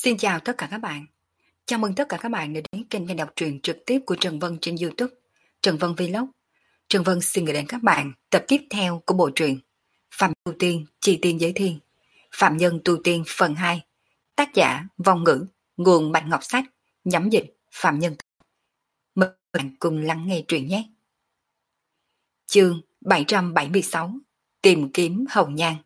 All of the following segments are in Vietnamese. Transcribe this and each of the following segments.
Xin chào tất cả các bạn. Chào mừng tất cả các bạn đã đến kênh nghe đọc truyện trực tiếp của Trần Vân trên YouTube, Trần Vân Vlog. Trần Vân xin gửi đến các bạn tập tiếp theo của bộ truyện Phạm Tu Tiên, Chi Tiên Giới Thiên, Phạm Nhân Tu Tiên phần 2, tác giả Vong Ngữ, nguồn Bạch Ngọc Sách, nhắm dịch Phạm Nhân. Mời các bạn cùng lắng nghe truyện nhé. Chương 776, Tìm kiếm Hồng Nhan.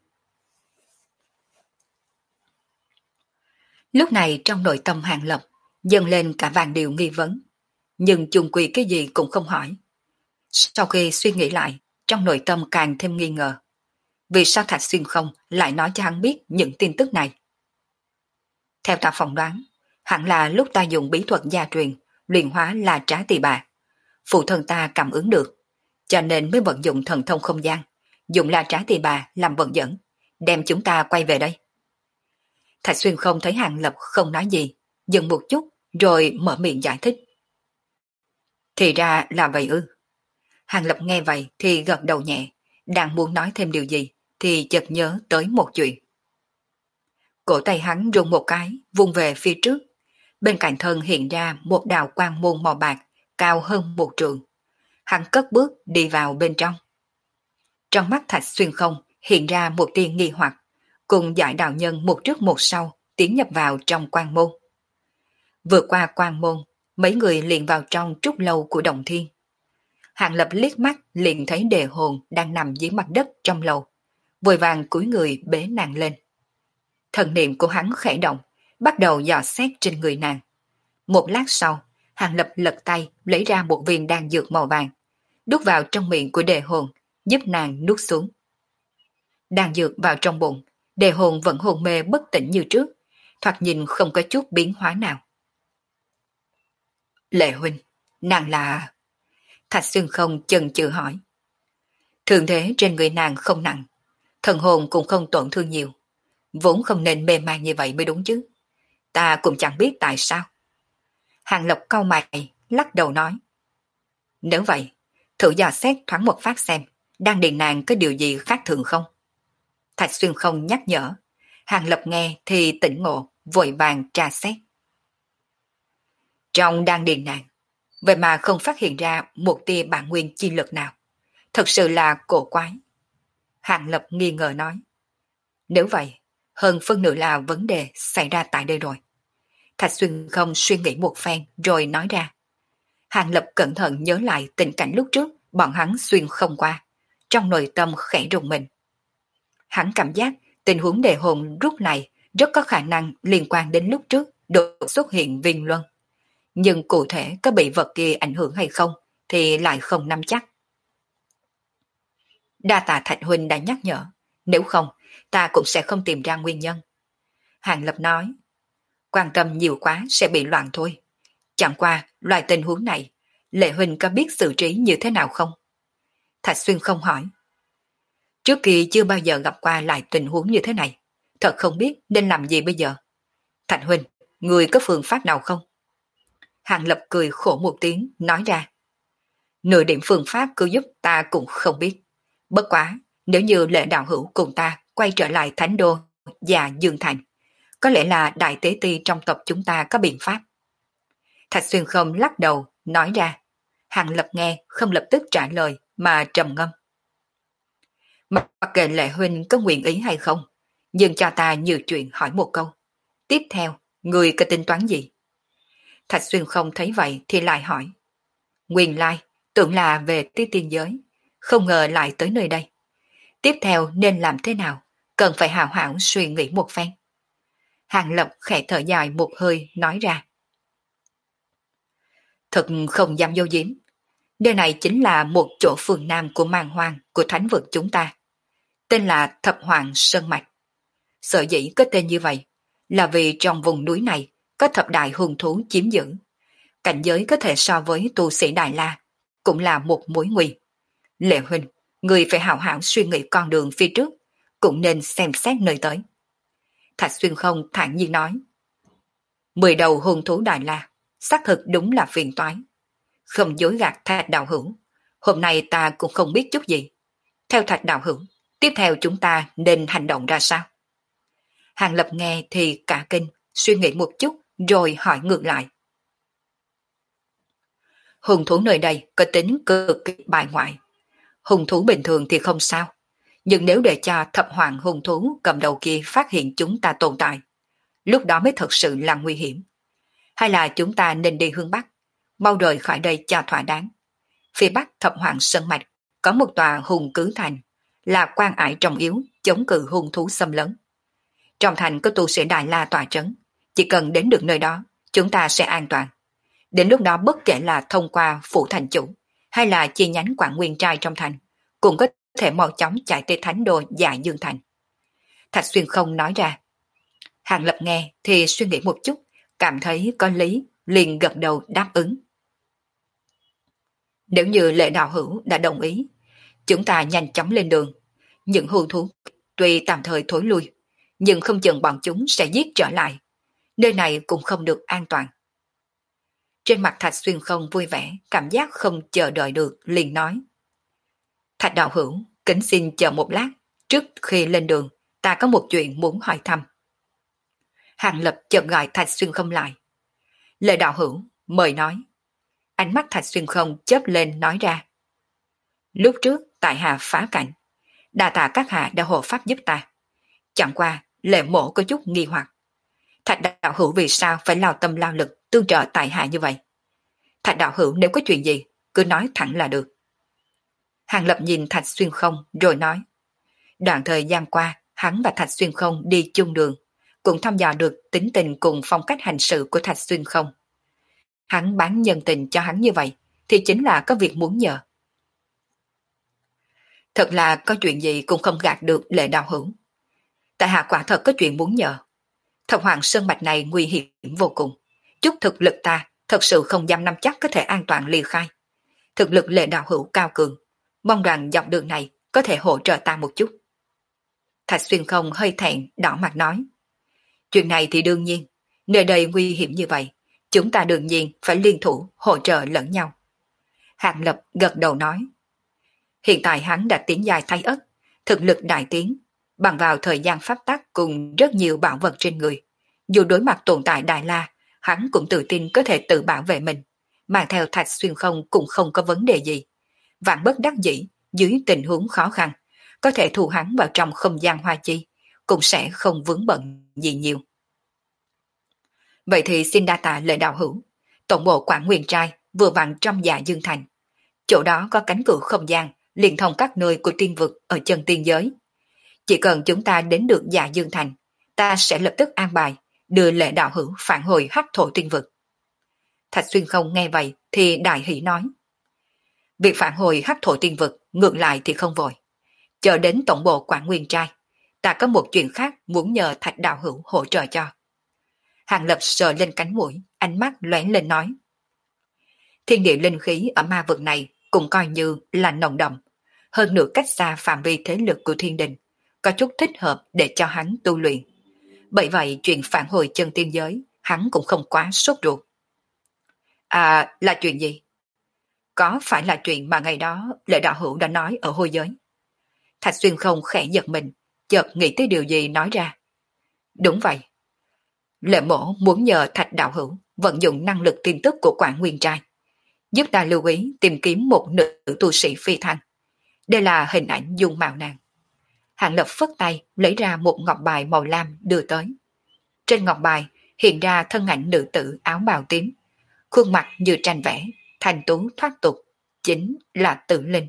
Lúc này trong nội tâm Hàng Lập dâng lên cả vàng điều nghi vấn, nhưng chung quy cái gì cũng không hỏi. Sau khi suy nghĩ lại, trong nội tâm càng thêm nghi ngờ. Vì sao Thạch Xuyên không lại nói cho hắn biết những tin tức này? Theo ta phỏng đoán, hẳn là lúc ta dùng bí thuật gia truyền, luyện hóa là trá tỳ bà. Phụ thân ta cảm ứng được, cho nên mới vận dụng thần thông không gian, dùng la trá tỳ bà làm vận dẫn, đem chúng ta quay về đây. Thạch Xuyên không thấy Hàng Lập không nói gì, dừng một chút rồi mở miệng giải thích. Thì ra là vậy ư. Hàng Lập nghe vậy thì gật đầu nhẹ, đang muốn nói thêm điều gì thì chợt nhớ tới một chuyện. Cổ tay hắn rung một cái, vung về phía trước. Bên cạnh thân hiện ra một đạo quang môn màu bạc, cao hơn một trượng. Hắn cất bước đi vào bên trong. Trong mắt Thạch Xuyên không hiện ra một tia nghi hoặc, cùng giải đạo nhân một trước một sau tiến nhập vào trong quang môn. Vượt qua quang môn, mấy người liền vào trong trúc lâu của Động Thiên. Hàng Lập liếc mắt liền thấy đề hồn đang nằm dưới mặt đất trong lầu, vội vàng cúi người bế nàng lên. Thần niệm của hắn khẽ động, bắt đầu dò xét trên người nàng. Một lát sau, Hàng Lập lật tay lấy ra một viên đan dược màu vàng, đút vào trong miệng của đề hồn, giúp nàng nuốt xuống. Đan dược vào trong bụng, đề hồn vẫn hồn mê bất tỉnh như trước, thoạt nhìn không có chút biến hóa nào. Lệ huynh, nàng là... Thạch Xuyên không chần chừ hỏi. Thường thế trên người nàng không nặng, thần hồn cũng không tổn thương nhiều, vốn không nên mê man như vậy mới đúng chứ. Ta cũng chẳng biết tại sao. Hàng Lập cau mày, lắc đầu nói. Nếu vậy, thử dò xét thoáng một phát xem, đang điền nàng có điều gì khác thường không? Thạch Xuyên không nhắc nhở. Hàng Lập nghe thì tỉnh ngộ, vội vàng tra xét. Trong đang điền nàng, vậy mà không phát hiện ra một tia bản nguyên chi lực nào. Thật sự là cổ quái. Hàng Lập nghi ngờ nói. Nếu vậy, hơn phân nửa là vấn đề xảy ra tại đây rồi. Thạch Xuyên không suy nghĩ một phen rồi nói ra. Hàng Lập cẩn thận nhớ lại tình cảnh lúc trước bọn hắn xuyên không qua. Trong nội tâm khẽ rùng mình. Hắn cảm giác tình huống đề hồn lúc này rất có khả năng liên quan đến lúc trước đột xuất hiện viên luân. Nhưng cụ thể có bị vật kia ảnh hưởng hay không thì lại không nắm chắc. Đa tạ Thạch huynh đã nhắc nhở, nếu không ta cũng sẽ không tìm ra nguyên nhân. Hàng Lập nói, quan tâm nhiều quá sẽ bị loạn thôi. Chẳng qua loại tình huống này, Lệ huynh có biết xử trí như thế nào không? Thạch Xuyên không hỏi. Trước kia chưa bao giờ gặp qua lại tình huống như thế này, thật không biết nên làm gì bây giờ. Thạch huynh, người có phương pháp nào không? Hàng Lập cười khổ một tiếng, nói ra. Nửa điểm phương pháp cứu giúp ta cũng không biết. Bất quá, nếu như Lệ đạo hữu cùng ta quay trở lại Thánh Đô và Dương Thành, có lẽ là đại tế ti trong tộc chúng ta có biện pháp. Thạch Xuyên không lắc đầu, nói ra. Hàng Lập nghe không lập tức trả lời mà trầm ngâm. Mặc kệ Lệ huynh có nguyện ý hay không, nhưng cho ta nhiều chuyện hỏi một câu. Tiếp theo, người có tính toán gì? Thạch Xuyên không thấy vậy thì lại hỏi. Nguyên lai, tưởng là về tí tiên giới, không ngờ lại tới nơi đây. Tiếp theo nên làm thế nào, cần phải hào hảo suy nghĩ một phen. Hàng Lập khẽ thở dài một hơi nói ra. Thật không dám dâu diếm. Nơi này chính là một chỗ phương nam của màn hoang của thánh vực chúng ta. Tên là Thập Hoàng Sơn Mạch. Sở dĩ có tên như vậy là vì trong vùng núi này có thập đại hung thú chiếm giữ. Cảnh giới có thể so với tu sĩ Đại La, cũng là một mối nguy. Lệ huynh, người phải hảo hảo suy nghĩ con đường phía trước, cũng nên xem xét nơi tới. Thạch Xuyên không thản nhiên nói. 10 đầu hung thú Đại La, xác thực đúng là phiền toái. Không dối gạt Thạch đạo hữu, hôm nay ta cũng không biết chút gì. Theo Thạch đạo hữu, tiếp theo chúng ta nên hành động ra sao? Hàng Lập nghe thì cả kinh, suy nghĩ một chút rồi hỏi ngược lại. Hung thú nơi đây có tính cực kỳ bài ngoại. Hung thú bình thường thì không sao, nhưng nếu để cho thập hoàng hung thú cầm đầu kia phát hiện chúng ta tồn tại, lúc đó mới thật sự là nguy hiểm. Hay là chúng ta nên đi hướng Bắc, mau rời khỏi đây cho thỏa đáng. Phía Bắc thập hoàng sơn mạch có một tòa hùng cứ thành, là quan ải trọng yếu chống cự hung thú xâm lấn. Trong thành có tu sĩ Đại La tọa trấn, chỉ cần đến được nơi đó, chúng ta sẽ an toàn. Đến lúc đó bất kể là thông qua phủ thành chủ, hay là chi nhánh Quảng Nguyên Trai trong thành, cũng có thể mau chóng chạy tới thánh đô Dạ Dương Thành. Thạch Xuyên không nói ra. Hàng Lập nghe thì suy nghĩ một chút, cảm thấy có lý, liền gật đầu đáp ứng. Nếu như Lệ Đạo Hữu đã đồng ý, chúng ta nhanh chóng lên đường. Những hung thú tuy tạm thời thối lui, nhưng không chừng bọn chúng sẽ giết trở lại. Nơi này cũng không được an toàn. Trên mặt Thạch Xuyên không vui vẻ, cảm giác không chờ đợi được, liền nói. Thạch Đạo Hữu, kính xin chờ một lát, trước khi lên đường, ta có một chuyện muốn hỏi thăm. Hàng Lập chợt gọi Thạch Xuyên không lại. Lệ Đạo Hữu, mời nói. Ánh mắt Thạch Xuyên không chớp lên nói ra. Lúc trước, tại hạ phá cảnh, đa tạ các hạ đã hộ pháp giúp ta. Chẳng qua, Lệ mổ có chút nghi hoặc. Thạch Đạo Hữu vì sao phải lao tâm lao lực tương trợ tại hạ như vậy? Thạch Đạo Hữu nếu có chuyện gì, cứ nói thẳng là được. Hàng Lập nhìn Thạch Xuyên không rồi nói. Đoạn thời gian qua, hắn và Thạch Xuyên không đi chung đường, cũng thăm dò được tính tình cùng phong cách hành sự của Thạch Xuyên không. Hắn bán nhân tình cho hắn như vậy, thì chính là có việc muốn nhờ. Thật là có chuyện gì cũng không gạt được Lệ Đạo Hữu. Tại hạ quả thật có chuyện muốn nhờ. Thập Hoàng Sơn Mạch này nguy hiểm vô cùng. Chút thực lực ta thật sự không dám nắm chắc có thể an toàn ly khai. Thực lực Lệ Đạo Hữu cao cường, mong rằng dọc đường này có thể hỗ trợ ta một chút. Thạch Xuyên không hơi thẹn đỏ mặt nói. Chuyện này thì đương nhiên, nơi đây nguy hiểm như vậy, chúng ta đương nhiên phải liên thủ hỗ trợ lẫn nhau. Hàng Lập gật đầu nói. Hiện tại hắn đã tiến giai Thái Ất, thực lực đại tiến, bằng vào thời gian pháp tắc cùng rất nhiều bảo vật trên người. Dù đối mặt tồn tại Đại La, hắn cũng tự tin có thể tự bảo vệ mình, mang theo Thạch Xuyên không cũng không có vấn đề gì. Vạn bất đắc dĩ, dưới tình huống khó khăn, có thể thu hắn vào trong không gian hoa chi, cũng sẽ không vướng bận gì nhiều. Vậy thì xin đa tạ Lệ Đạo Hữu, tổng bộ Quảng Nguyên Trai vừa vặn trong Dạ Dương Thành. Chỗ đó có cánh cửa không gian, liên thông các nơi của tiên vực ở chân tiên giới. Chỉ cần chúng ta đến được Dạ Dương Thành, ta sẽ lập tức an bài, đưa Lệ Đạo Hữu phản hồi Hắc Thổ tiên vực. Thạch Xuyên không nghe vậy thì đại hỷ nói. Việc phản hồi Hắc Thổ tiên vực ngược lại thì không vội. Chờ đến tổng bộ Quảng Nguyên Trai, ta có một chuyện khác muốn nhờ Thạch Đạo Hữu hỗ trợ cho. Hàng Lập sờ lên cánh mũi, ánh mắt lóe lên nói. Thiên địa linh khí ở ma vực này cũng coi như là nồng đậm, hơn nữa cách xa phạm vi thế lực của thiên đình, có chút thích hợp để cho hắn tu luyện. Bởi vậy chuyện phản hồi chân tiên giới, hắn cũng không quá sốt ruột. À, là chuyện gì? Có phải là chuyện mà ngày đó Lệ Đạo Hữu đã nói ở hôi giới? Thạch Xuyên không khẽ giật mình, chợt nghĩ tới điều gì nói ra. Đúng vậy. Lệ mổ muốn nhờ Thạch Đạo Hữu vận dụng năng lực tin tức của Quảng Nguyên Trai, giúp ta lưu ý tìm kiếm một nữ tu sĩ phi thăng. Đây là hình ảnh dung mạo nàng. Hàng Lập phất tay lấy ra một ngọc bài màu lam đưa tới. Trên ngọc bài hiện ra thân ảnh nữ tử áo bào tím, khuôn mặt như tranh vẽ, thanh tú thoát tục, chính là Tử Linh.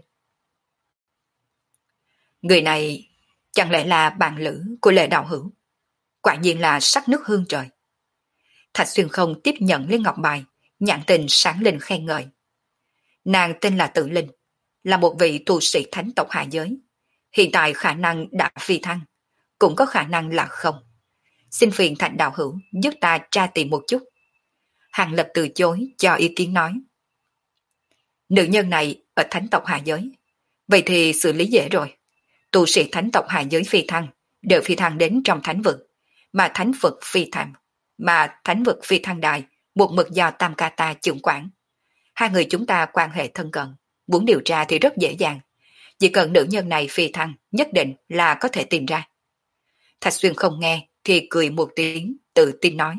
Người này chẳng lẽ là bạn lữ của Lệ Đạo Hữu? Quả nhiên là sắc nước hương trời. Thạch Xuyên không tiếp nhận lấy ngọc bài, nhãn tình sáng lên khen ngợi. Nàng tên là Tử Linh, là một vị tu sĩ thánh tộc hạ giới. Hiện tại khả năng đã phi thăng, cũng có khả năng là không. Xin phiền Thạch Đạo Hữu giúp ta tra tìm một chút. Hàng Lập từ chối cho ý kiến nói. Nữ nhân này ở thánh tộc hạ giới, vậy thì xử lý dễ rồi. Tu sĩ thánh tộc hạ giới phi thăng đều phi thăng đến trong thánh vực, mà thánh vực phi thăng đài một mực do Tam Ca Ta trưởng quản. Hai người chúng ta quan hệ thân cận, muốn điều tra thì rất dễ dàng. Chỉ cần nữ nhân này phi thăng, nhất định là có thể tìm ra. Thạch Xuyên không nghe thì cười một tiếng, tự tự tin nói.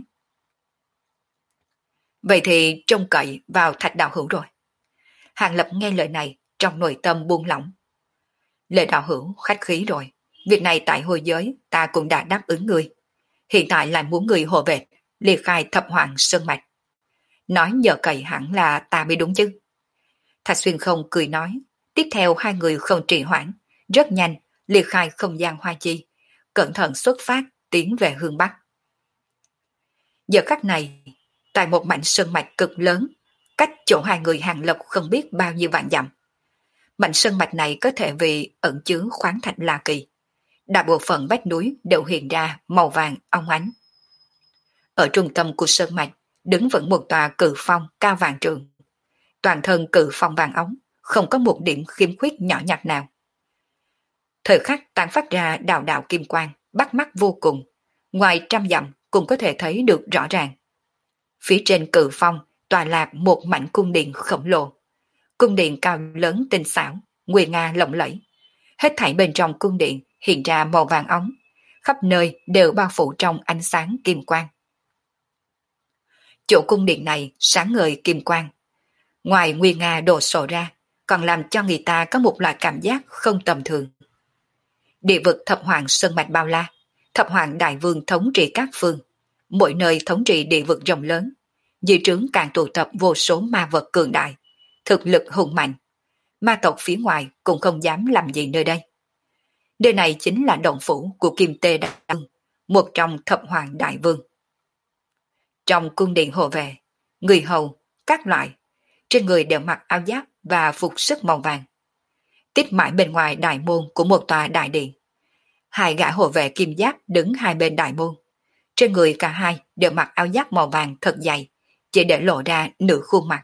Vậy thì trông cậy vào Thạch đạo hữu rồi. Hàng Lập nghe lời này trong nội tâm buông lỏng. Lệ đạo hữu khách khí rồi, việc này tại hồi giới ta cũng đã đáp ứng ngươi. Hiện tại lại muốn người hộ vệ liệt khai thập hoàng sơn mạch. Nói nhờ cậy hẳn là ta mới đúng chứ. Thạch Xuyên không cười nói. Tiếp theo hai người không trì hoãn, rất nhanh liệt khai không gian hoa chi, cẩn thận xuất phát tiến về hướng Bắc. Giờ khắc này, tại một mảnh sơn mạch cực lớn, cách chỗ hai người Hàng Lập không biết bao nhiêu vạn dặm. Mảnh sơn mạch này có thể vì ẩn chứa khoáng thạch lạ kỳ. Đại bộ phận vách núi đều hiện ra màu vàng óng ánh. Ở trung tâm của sơn mạch, đứng vững một tòa cự phong cao vàng trượng. Toàn thân cự phong vàng ống, không có một điểm khiếm khuyết nhỏ nhặt nào. Thời khắc tán phát ra đạo đạo kim quang, bắt mắt vô cùng. Ngoài trăm dặm cũng có thể thấy được rõ ràng. Phía trên cự phong tọa lạc một mảnh cung điện khổng lồ. Cung điện cao lớn tinh xảo, nguy nga lộng lẫy. Hết thảy bên trong cung điện hiện ra màu vàng ống, khắp nơi đều bao phủ trong ánh sáng kim quang. Chỗ cung điện này sáng ngời kim quang. Ngoài nguy nga đồ sộ ra, còn làm cho người ta có một loại cảm giác không tầm thường. Địa vực thập hoàng sơn mạch bao la, thập hoàng đại vương thống trị các phương, mỗi nơi thống trị địa vực rộng lớn, dưới trướng càng tụ tập vô số ma vật cường đại, thực lực hùng mạnh. Ma tộc phía ngoài cũng không dám làm gì nơi đây. Nơi này chính là động phủ của Kim Tê Đại Vương, một trong thập hoàng đại vương. Trong cung điện hộ vệ, người hầu, các loại, trên người đều mặc áo giáp và phục sức màu vàng. Tít mãi bên ngoài đại môn của một tòa đại điện. Hai gã hộ vệ kim giáp đứng hai bên đại môn. Trên người cả hai đều mặc áo giáp màu vàng thật dày, chỉ để lộ ra nửa khuôn mặt.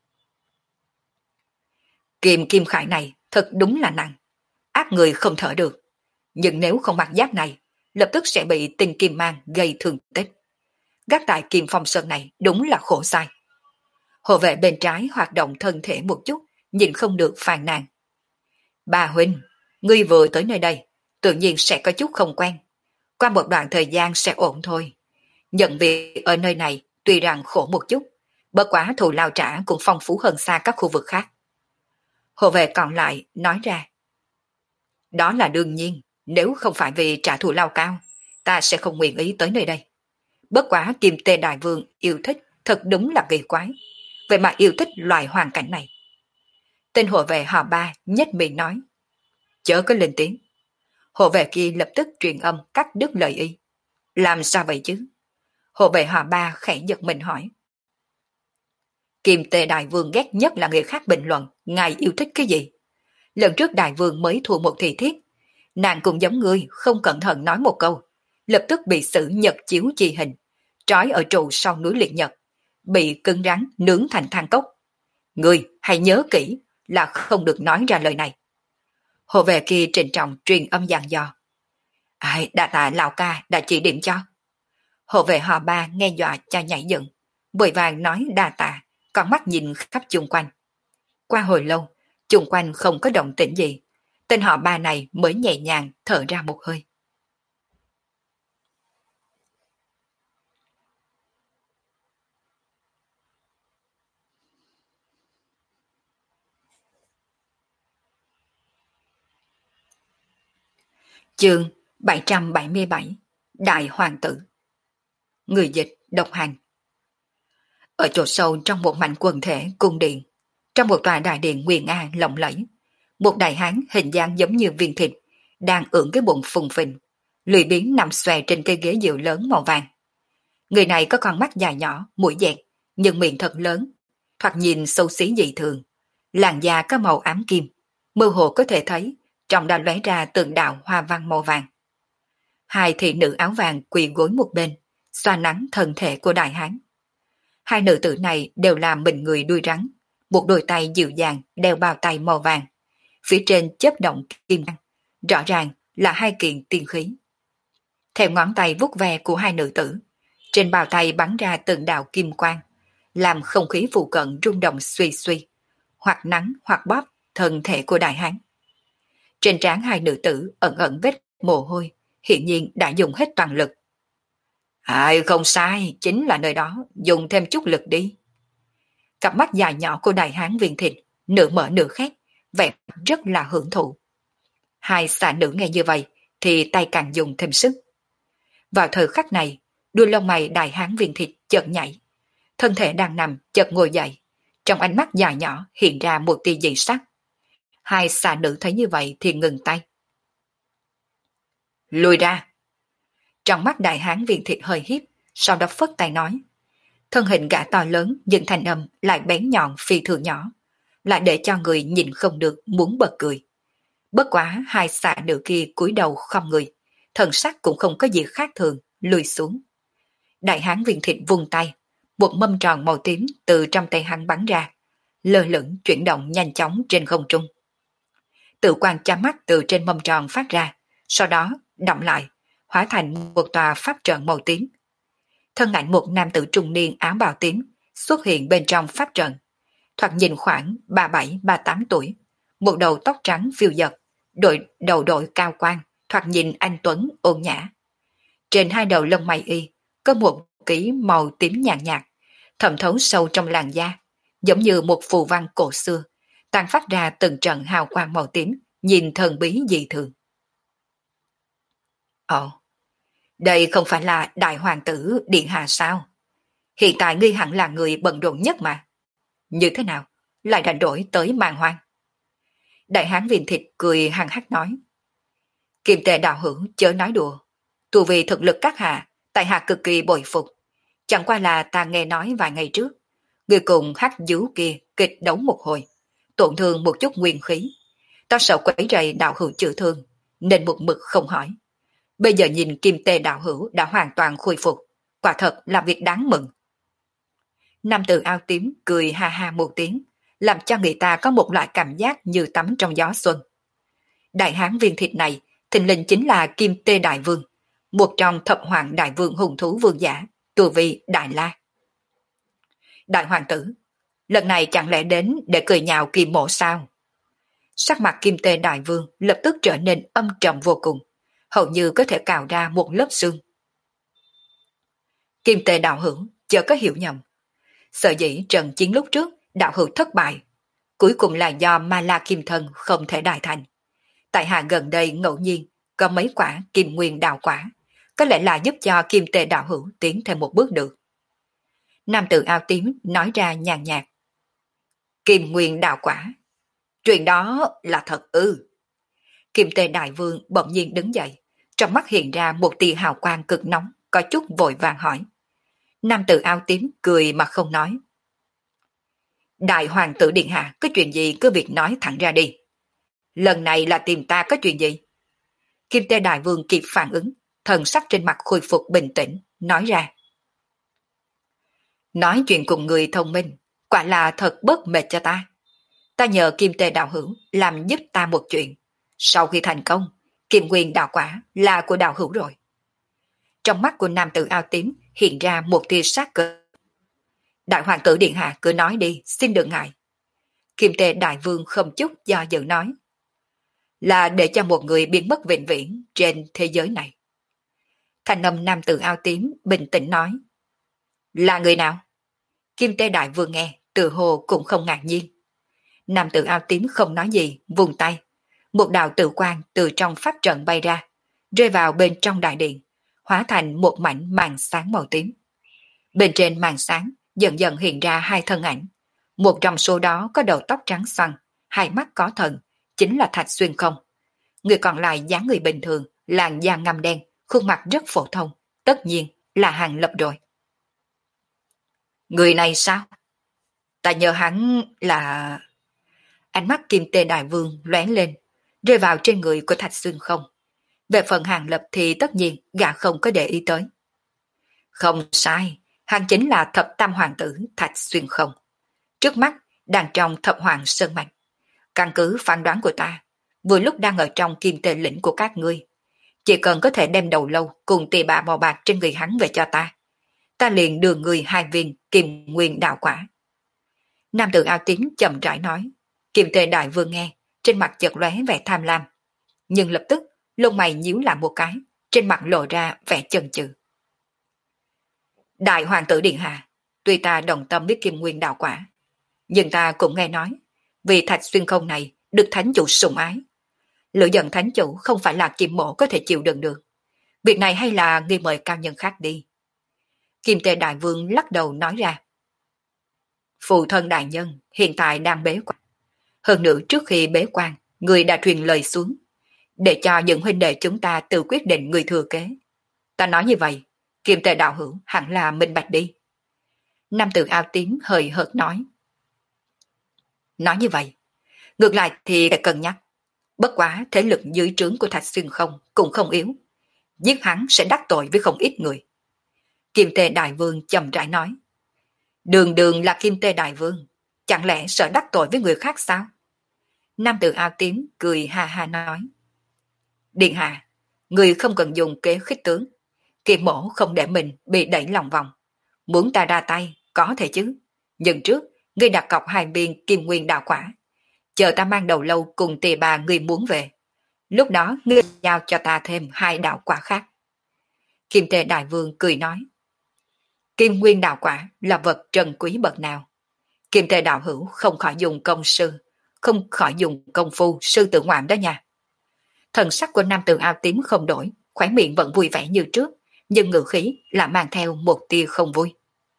Kim kim khải này thật đúng là nặng, ác người không thở được. Nhưng nếu không mặc giáp này, lập tức sẽ bị tinh kim mang gây thương tích. Gác tại Kim Phong Sơn này đúng là khổ sai. Hộ vệ bên trái hoạt động thân thể một chút, nhìn không được phàn nàn. Bà huynh, ngươi vừa tới nơi đây, tự nhiên sẽ có chút không quen. Qua một đoạn thời gian sẽ ổn thôi. Nhận việc ở nơi này tuy rằng khổ một chút, bất quá thù lao trả cũng phong phú hơn xa các khu vực khác. Hộ vệ còn lại nói ra. Đó là đương nhiên, nếu không phải vì trả thù lao cao, ta sẽ không nguyện ý tới nơi đây. Bất quá Kim Tê Đại Vương yêu thích thật đúng là kỳ quái. Vậy mà yêu thích loại hoàn cảnh này. Tên hộ vệ họ Ba nhất miệng nói. Chớ có lên tiếng. Hộ vệ kia lập tức truyền âm cắt đứt lời y. Làm sao vậy chứ? Hộ vệ họ Ba khẽ giật mình hỏi. Kim Tê Đại Vương ghét nhất là người khác bình luận ngài yêu thích cái gì. Lần trước Đại Vương mới thua một thị thiết, nàng cũng giống ngươi không cẩn thận nói một câu, lập tức bị xử nhật chiếu chi hình, trói ở trụ sau núi liệt nhật, bị cứng rắn nướng thành than cốc. Ngươi hãy nhớ kỹ là không được nói ra lời này. Hộ vệ kia trịnh trọng truyền âm dặn dò. Ai đã tạ lão ca đã chỉ điểm cho. Hộ vệ họ Ba nghe dọa cho nhảy dựng, vội vàng nói đa tạ, con mắt nhìn khắp chung quanh. Qua hồi lâu, chung quanh không có động tĩnh gì, tên họ Ba này mới nhẹ nhàng thở ra một hơi. Chương 777 Đại Hoàng tử. Người dịch độc hành. Ở chỗ sâu trong một mảnh quần thể cung điện, trong một tòa đại điện nguy nga lộng lẫy, một đại hán hình dáng giống như viên thịt đang ưỡn cái bụng phùng phình, lười biếng nằm xòe trên cây ghế dựa lớn màu vàng. Người này có con mắt dài nhỏ, mũi dẹt, nhưng miệng thật lớn, thoạt nhìn xấu xí dị thường, làn da có màu ám kim, mơ hồ có thể thấy trong đó lóe ra từng đạo hoa văn màu vàng. Hai thị nữ áo vàng quỳ gối một bên, xoa nắng thân thể của đại hán. Hai nữ tử này đều là mình người đuôi rắn, một đôi tay dịu dàng đeo bao tay màu vàng, phía trên chớp động kim quang, rõ ràng là hai kiện tiên khí. Theo ngón tay vuốt ve của hai nữ tử, trên bao tay bắn ra từng đạo kim quang, làm không khí phụ cận rung động suy suy, hoặc nắng hoặc bóp thân thể của đại hán. Trên trán hai nữ tử ẩn ẩn vết mồ hôi, hiển nhiên đã dùng hết toàn lực. Ai không sai, chính là nơi đó, dùng thêm chút lực đi. Cặp mắt dài nhỏ của đại hán viên thịt, nửa mở nửa khép, vẻ rất là hưởng thụ. Hai xà nữ nghe như vậy, thì tay càng dùng thêm sức. Vào thời khắc này, đuôi lông mày đại hán viên thịt chợt nhảy. Thân thể đang nằm chợt ngồi dậy. Trong ánh mắt dài nhỏ hiện ra một tia dị sắc. Hai xà nữ thấy như vậy thì ngừng tay. Lùi ra. Trong mắt đại hán viên thịt hơi hiếp, sau đó phất tay nói. Thân hình gã to lớn nhưng thanh âm lại bén nhọn phi thường nhỏ, lại để cho người nhìn không được muốn bật cười. Bất quá hai xà nữ kia cúi đầu không người, thần sắc cũng không có gì khác thường, lùi xuống. Đại hán viên thịt vung tay, một mâm tròn màu tím từ trong tay hắn bắn ra, lơ lửng chuyển động nhanh chóng trên không trung. Tự quan chám mắt từ trên mâm tròn phát ra, sau đó động lại, hóa thành một tòa pháp trận màu tím. Thân ảnh một nam tử trung niên áo bào tím xuất hiện bên trong pháp trận, thoạt nhìn khoảng 37-38 tuổi, một đầu tóc trắng phiêu dật, đầu đội cao quan, thoạt nhìn anh tuấn ôn nhã. Trên hai đầu lông mày y có một ký màu tím nhàn nhạt, thẩm thấu sâu trong làn da, giống như một phù văn cổ xưa, tàn phát ra từng trận hào quang màu tím, nhìn thần bí dị thường. Ồ, đây không phải là đại hoàng tử điện hạ sao? Hiện tại ngươi hẳn là người bận rộn nhất mà. Như thế nào? Lại rảnh rỗi tới màn hoang. Đại hán viên thịt cười hăng hắc nói. Kim tệ đạo hữu chớ nói đùa. Tu vì thực lực các hạ, tại hạ cực kỳ bội phục. Chẳng qua là ta nghe nói vài ngày trước, người cùng hắc dú kia kịch đấu một hồi, tổn thương một chút nguyên khí. Ta sợ quấy rầy đạo hữu chữa thương, nên một mực không hỏi. Bây giờ nhìn kim tê đạo hữu đã hoàn toàn khôi phục, quả thật là việc đáng mừng. Nam tử áo tím cười ha ha một tiếng, làm cho người ta có một loại cảm giác như tắm trong gió xuân. Đại hán viên thịt này, thình lình chính là Kim Tê Đại Vương, một trong thập hoàng đại vương hùng thú vương giả, tu vi Đại La. Đại hoàng tử, lần này chẳng lẽ đến để cười nhạo Kim Mộ sao? Sắc mặt Kim Tê Đại Vương lập tức trở nên âm trầm vô cùng, hầu như có thể cào ra một lớp xương. Kim Tê đạo hữu chớ có hiểu nhầm. Sở dĩ trận chiến lúc trước đạo hữu thất bại, cuối cùng là do Ma La Kim Thân không thể đại thành. Tại hạ gần đây ngẫu nhiên có mấy quả kim nguyên đạo quả, có lẽ là giúp cho Kim Tê đạo hữu tiến thêm một bước được. Nam tử áo tím nói ra nhàn nhạt. Kim nguyên đạo quả, chuyện đó là thật ư? Kim Tê đại vương bỗng nhiên đứng dậy, trong mắt hiện ra một tia hào quang cực nóng, có chút vội vàng hỏi. Nam tử áo tím cười mà không nói. Đại hoàng tử điện hạ có chuyện gì cứ việc nói thẳng ra đi. Lần này là tìm ta có chuyện gì? Kim Tê đại vương kịp phản ứng, thần sắc trên mặt khôi phục bình tĩnh, nói ra. Nói chuyện cùng người thông minh, quả là thật bớt mệt cho ta. Ta nhờ Kim Tê đạo hữu làm giúp ta một chuyện. Sau khi thành công, Kim Nguyên đạo quả là của đạo hữu rồi. Trong mắt của nam tử áo tím hiện ra một tia sát cơ. Đại hoàng tử điện hạ cứ nói đi, xin đừng ngại. Kim Tê đại vương không chút do dự nói. Là để cho một người biến mất vĩnh viễn trên thế giới này. Thanh âm nam tử áo tím bình tĩnh nói. Là người nào? Kim Tê đại vương nghe, tự hồ cũng không ngạc nhiên. Nam tử áo tím không nói gì, vùng tay. Một đạo tự quang từ trong pháp trận bay ra, rơi vào bên trong đại điện, hóa thành một mảnh màn sáng màu tím. Bên trên màn sáng dần dần hiện ra hai thân ảnh. Một trong số đó có đầu tóc trắng xoăn, hai mắt có thần, chính là Thạch Xuyên Không. Người còn lại dáng người bình thường, làn da ngăm đen, khuôn mặt rất phổ thông, tất nhiên là Hàng Lập rồi. Người này sao? Ta nhớ hắn là... Ánh mắt Kim Tê đại vương lóe lên, rơi vào trên người của Thạch Xuyên Không. Về phần Hàng Lập thì tất nhiên gã không có để ý tới. Không sai, hắn chính là thập tam hoàng tử Thạch Xuyên Không. Trước mắt đang trong thập hoàng sơn mạch. Căn cứ phán đoán của ta, vừa lúc đang ở trong kim tề lĩnh của các ngươi. Chỉ cần có thể đem đầu lâu cùng tì bạ màu bạc trên người hắn về cho ta. Ta liền đưa người 2 viên kim nguyên đạo quả. Nam tử áo tím chậm rãi nói. Kim tề đại vương nghe, trên mặt chợt lóe vẻ tham lam. Nhưng lập tức lông mày nhíu lại một cái, trên mặt lộ ra vẻ chần chừ. Đại hoàng tử Điện Hạ, tuy ta đồng tâm với Kim Nguyên đạo quả, nhưng ta cũng nghe nói, vì Thạch Xuyên Không này được thánh chủ sủng ái. Lửa giận thánh chủ không phải là Kim Mộ có thể chịu đựng được. Việc này hay là ngươi mời cao nhân khác đi. Kim Tề Đại Vương lắc đầu nói ra. Phụ thân đại nhân hiện tại đang bế quan. Hơn nữa trước khi bế quan, người đã truyền lời xuống, để cho những huynh đệ chúng ta tự quyết định người thừa kế. Ta nói như vậy, Kim Tề đạo hữu hẳn là minh bạch đi. Nam tử áo tím hơi hợt nói. Nói như vậy, ngược lại thì phải cân nhắc. Bất quá thế lực dưới trướng của Thạch Xuyên Không cũng không yếu. Giết hắn sẽ đắc tội với không ít người. Kim Tề Đại Vương chậm rãi nói. Đường đường là Kim Tề Đại Vương, chẳng lẽ sợ đắc tội với người khác sao? Nam tử áo tím cười ha ha nói. Điện hạ, người không cần dùng kế khích tướng. Kim Mổ không để mình bị đẩy lòng vòng. Muốn ta ra tay, có thể chứ. Nhưng trước, ngươi đặt cọc 2 viên Kim Nguyên đạo quả. Chờ ta mang đầu lâu cùng tề bà ngươi muốn về. Lúc đó ngươi giao cho ta thêm 2 đạo quả khác. Kim Tề Đại Vương cười nói. Kim Nguyên đạo quả là vật trân quý bậc nào. Kim Tề đạo hữu không khỏi dùng công sư, không khỏi dùng công phu sư tử ngoạm đó nha. Thần sắc của nam tử áo tím không đổi, khóe miệng vẫn vui vẻ như trước, nhưng ngữ khí là mang theo một tia không vui.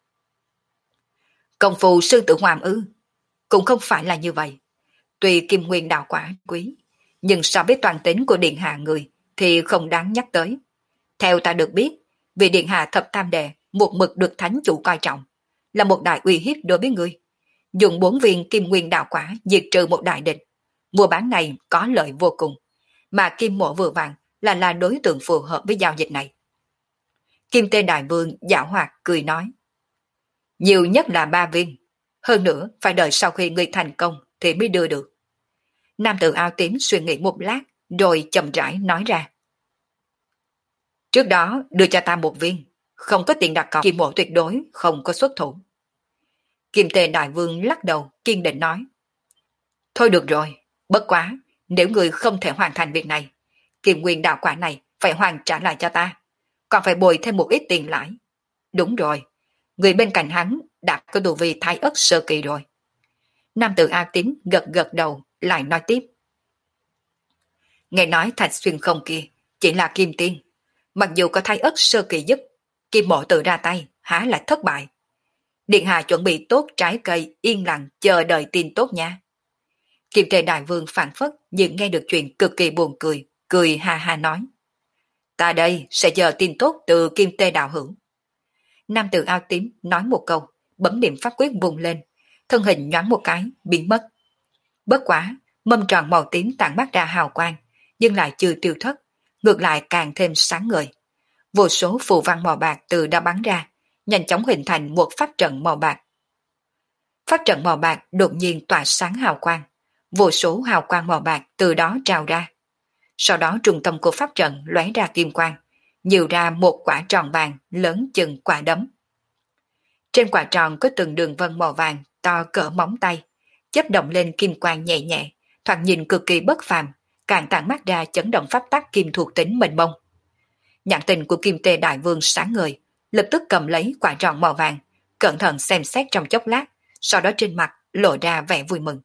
Công phu sư tử ngoạm ư? Cũng không phải là như vậy. Tuy Kim Nguyên đạo quả quý, nhưng so với toàn tính của điện hạ người thì không đáng nhắc tới. Theo ta được biết, vị điện hạ thập tam đệ một mực được thánh chủ coi trọng, là một đại uy hiếp đối với ngươi. Dùng 4 viên Kim Nguyên đạo quả diệt trừ một đại địch, mua bán này có lợi vô cùng, mà Kim Mộ vừa vặn là đối tượng phù hợp với giao dịch này. Kim Tê Đại Vương giảo hoạt cười nói. Nhiều nhất là 3 viên, hơn nữa phải đợi sau khi ngươi thành công thì mới đưa được. Nam tử áo tím suy nghĩ một lát rồi chậm rãi nói ra. Trước đó đưa cho ta 1 viên, không có tiền đặt cọc, Kim Mộ tuyệt đối không có xuất thủ. Kim Tề Đại Vương lắc đầu kiên định nói. Thôi được rồi, bất quá, nếu người không thể hoàn thành việc này, Kim Nguyên đạo quả này phải hoàn trả lại cho ta, còn phải bồi thêm một ít tiền lãi. Đúng rồi, người bên cạnh hắn đã có tu vi thái ất sơ kỳ rồi. Nam tử A Tím gật gật đầu lại nói tiếp. Nghe nói Thạch Xuyên Không kia chỉ là kim tiên, mặc dù có thái ất sơ kỳ giúp, Kim Mộ tự ra tay há lại thất bại. Điện hạ chuẩn bị tốt trái cây yên lặng chờ đợi tin tốt nha. Kim Tề Đại Vương phản phất nhưng nghe được chuyện cực kỳ buồn cười, cười ha ha nói. Ta đây sẽ chờ tin tốt từ Kim Tề đạo hữu. Nam tử áo tím nói một câu, bấm điểm pháp quyết vùng lên, thân hình nhoáng một cái, biến mất. Bất quá, mâm tròn màu tím tản mát ra hào quang, nhưng lại chưa tiêu thất, ngược lại càng thêm sáng ngời. Vô số phù văn màu bạc từ đó bắn ra, nhanh chóng hình thành một pháp trận màu bạc. Pháp trận màu bạc đột nhiên tỏa sáng hào quang, vô số hào quang màu bạc từ đó trào ra. Sau đó trung tâm của pháp trận lóe ra kim quang, nhiều ra một quả tròn vàng lớn chừng quả đấm. Trên quả tròn có từng đường vân màu vàng to cỡ móng tay, chớp động lên kim quang nhẹ nhẹ, thoạt nhìn cực kỳ bất phàm, càng tản mát ra chấn động pháp tắc kim thuộc tính mênh mông. Nhãn tình của Kim Tề Đại Vương sáng ngời, lập tức cầm lấy quả tròn màu vàng, cẩn thận xem xét trong chốc lát, sau đó trên mặt lộ ra vẻ vui mừng.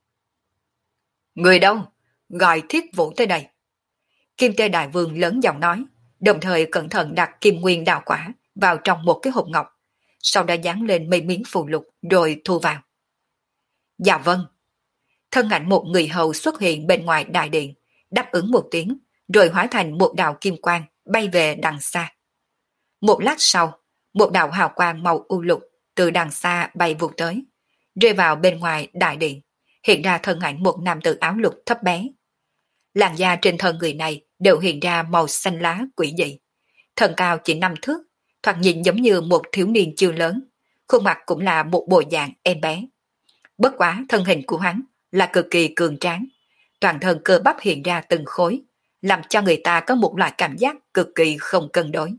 Người đâu? Gọi Thiết Vũ tới đây. Kim Tề Đại Vương lớn giọng nói, đồng thời cẩn thận đặt Kim Nguyên đạo quả vào trong một cái hộp ngọc, sau đó dán lên mấy miếng phù lục rồi thu vào. Dạ vâng. Thân ảnh một người hầu xuất hiện bên ngoài đại điện, đáp ứng một tiếng, rồi hóa thành một đạo kim quang bay về đằng xa. Một lát sau, một đạo hào quang màu u lục từ đằng xa bay vụt tới, rơi vào bên ngoài đại điện, hiện ra thân ảnh một nam tử áo lục thấp bé. Làn da trên thân người này đều hiện ra màu xanh lá quỷ dị, thân cao chỉ 5 thước, thoạt nhìn giống như một thiếu niên chưa lớn, khuôn mặt cũng là một bộ dạng em bé. Bất quá thân hình của hắn là cực kỳ cường tráng, toàn thân cơ bắp hiện ra từng khối, làm cho người ta có một loại cảm giác cực kỳ không cân đối.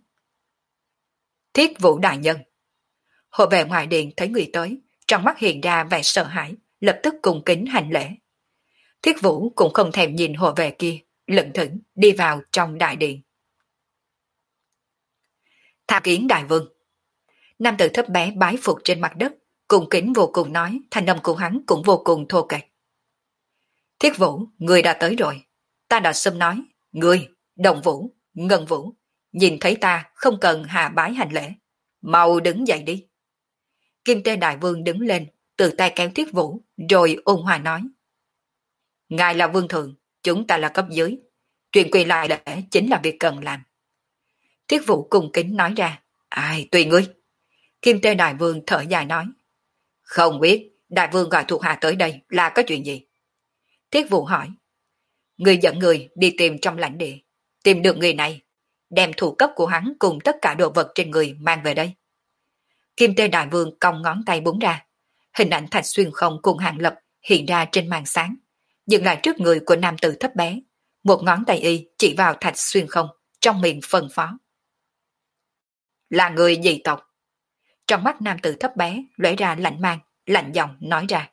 Thiết Vũ đại nhân. Hộ vệ ngoài điện thấy người tới, trong mắt hiện ra vẻ sợ hãi, lập tức cung kính hành lễ. Thiết Vũ cũng không thèm nhìn hộ vệ kia, lững thững đi vào trong đại điện. Tham kiến đại vương. Nam tử thấp bé bái phục trên mặt đất, cung kính vô cùng nói, thanh âm của hắn cũng vô cùng thô kệch. Thiết Vũ, người đã tới rồi. Ta đã sớm nói, người, Đồng Vũ, Ngân Vũ, nhìn thấy ta không cần hạ bái hành lễ. Mau đứng dậy đi. Kim Tê Đại Vương đứng lên, từ tay kéo Thiết Vũ, rồi ôn hòa nói. Ngài là vương thượng, chúng ta là cấp dưới. Chuyện quỳ lại lễ chính là việc cần làm. Thiết Vũ cung kính nói ra. Ai, tùy ngươi. Kim Tê Đại Vương thở dài nói. Không biết, Đại Vương gọi thuộc hạ tới đây là có chuyện gì? Thiết Vũ hỏi. Người dẫn người đi tìm trong lãnh địa. Tìm được người này, đem thủ cấp của hắn cùng tất cả đồ vật trên người mang về đây. Kim Tê Đại Vương cong ngón tay búng ra. Hình ảnh Thạch Xuyên Không cùng Hàng Lập hiện ra trên màn sáng, dừng lại trước người của nam tử thấp bé. Một ngón tay y chỉ vào Thạch Xuyên Không, trong miệng phân phó. Là người dị tộc. Trong mắt nam tử thấp bé lóe ra lạnh mang, lạnh giọng nói ra.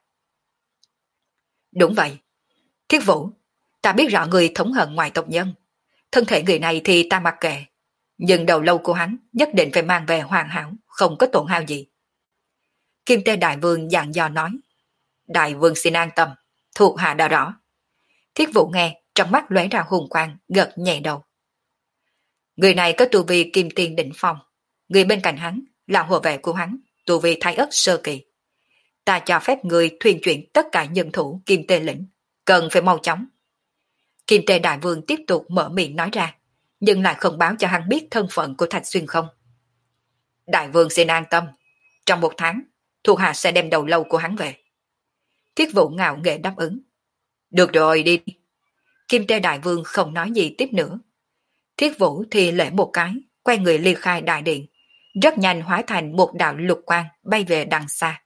Đúng vậy. Thiết Vũ, ta biết rõ người thống hận ngoại tộc nhân. Thân thể người này thì ta mặc kệ. Nhưng đầu lâu của hắn nhất định phải mang về hoàn hảo, không có tổn hao gì. Kim Tê Đại Vương dặn dò nói. Đại Vương xin an tâm, thuộc hạ đã rõ. Thiết Vũ nghe, trong mắt lóe ra hùng quang, gật nhẹ đầu. Người này có tu vi kim tiên đỉnh phong. Người bên cạnh hắn là hộ vệ của hắn, tu vi thái ất sơ kỳ. Ta cho phép người thuyên chuyển tất cả nhân thủ Kim Tê lĩnh, cần phải mau chóng. Kim Tê Đại Vương tiếp tục mở miệng nói ra, nhưng lại không báo cho hắn biết thân phận của Thạch Xuyên Không. Đại Vương xin an tâm, trong 1 tháng, thuộc hạ sẽ đem đầu lâu của hắn về. Thiết Vũ ngạo nghễ đáp ứng. Được rồi, đi. Kim Tê Đại Vương không nói gì tiếp nữa. Thiết Vũ thì lễ một cái, quay người ly khai đại điện, rất nhanh hóa thành một đạo lục quang bay về đằng xa.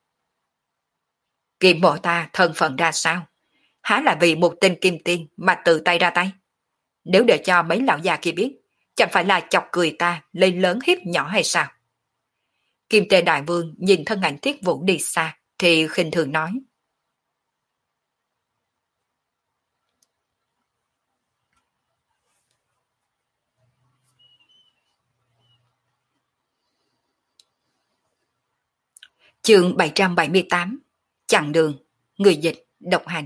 Kim mộ ta thân phận ra sao? Há là vì một tên kim tiên mà tự tay ra tay? Nếu để cho mấy lão già kia biết, chẳng phải là chọc cười ta lên lớn hiếp nhỏ hay sao? Kim Tê Đại Vương nhìn thân ảnh Thiết Vũ đi xa, thì khinh thường nói. Chương 778. Chặng đường, người dịch, độc hành.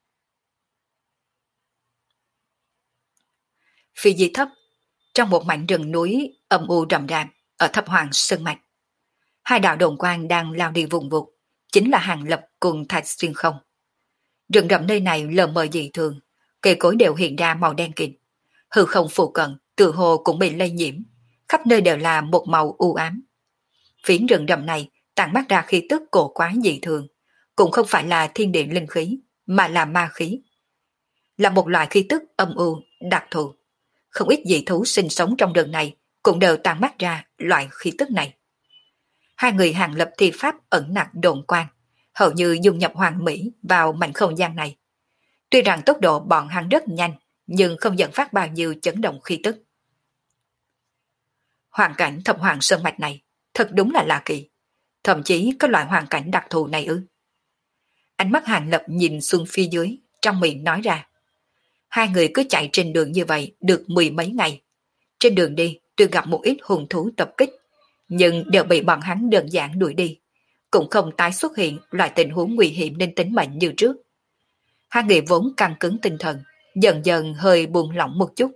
Phi di thấp, trong một mảnh rừng núi âm u rậm rạp ở Thập Hoàng Sơn Mạch. Hai đạo đồn quang đang lao đi vùng vụt, chính là Hàng Lập cùng Thạch Xuyên Không. Rừng rậm nơi này lờ mờ dị thường, cây cối đều hiện ra màu đen kịt. Hư không phụ cận, tự hồ cũng bị lây nhiễm, khắp nơi đều là một màu u ám. Phiến rừng rậm này tản mát ra khí tức cổ quái dị thường, cũng không phải là thiên địa linh khí, mà là ma khí. Là một loại khí tức âm u, đặc thù. Không ít dị thú sinh sống trong rừng này cũng đều tản mát ra loại khí tức này. Hai người Hàng Lập thi pháp ẩn nặc độn quang, hầu như dung nhập hoàn mỹ vào mảnh không gian này. Tuy rằng tốc độ bọn hắn rất nhanh, nhưng không dẫn phát bao nhiêu chấn động khí tức. Hoàn cảnh Thập Hoàng Sơn Mạch này thật đúng là lạ kỳ. Thậm chí có loại hoàn cảnh đặc thù này ư? Ánh mắt Hàng Lập nhìn xuống phía dưới, trong miệng nói ra. Hai người cứ chạy trên đường như vậy được 10 mấy ngày. Trên đường đi, tuy gặp một ít hung thú tập kích, nhưng đều bị bọn hắn đơn giản đuổi đi, cũng không tái xuất hiện loại tình huống nguy hiểm đến tính mệnh như trước. Hai người vốn căng cứng tinh thần, dần dần hơi buông lỏng một chút.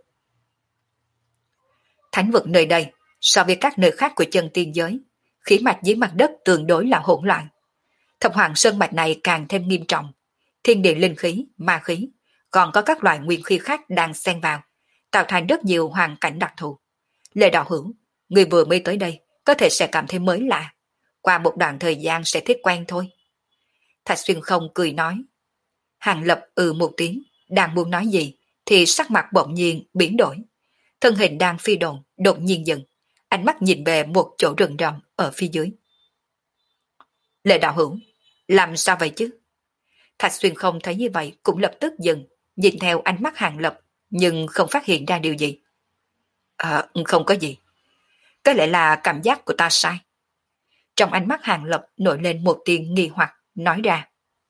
Thánh vực nơi đây, so với các nơi khác của chân tiên giới, khí mạch dưới mặt đất tương đối là hỗn loạn. Thập Hoàng Sơn Mạch này càng thêm nghiêm trọng, thiên địa linh khí, ma khí, còn có các loại nguyên khí khác đang xen vào, tạo thành rất nhiều hoàn cảnh đặc thù. Lê Đạo Hữu, người vừa mới tới đây, có thể sẽ cảm thấy mới lạ. Qua một đoạn thời gian sẽ thích quen thôi. Thạch Xuyên Không cười nói. Hàng Lập một tiếng, đang muốn nói gì, thì sắc mặt bỗng nhiên biến đổi. Thân hình đang phi độn, đột nhiên dừng, ánh mắt nhìn về một chỗ rừng rậm ở phía dưới. Lê Đạo Hữu, làm sao vậy chứ? Thạch Xuyên Không thấy như vậy cũng lập tức dừng, nhìn theo ánh mắt Hàng Lập, nhưng không phát hiện ra điều gì. Không có gì. Có lẽ là cảm giác của ta sai. Trong ánh mắt Hàng Lập nổi lên một tia nghi hoặc, nói ra.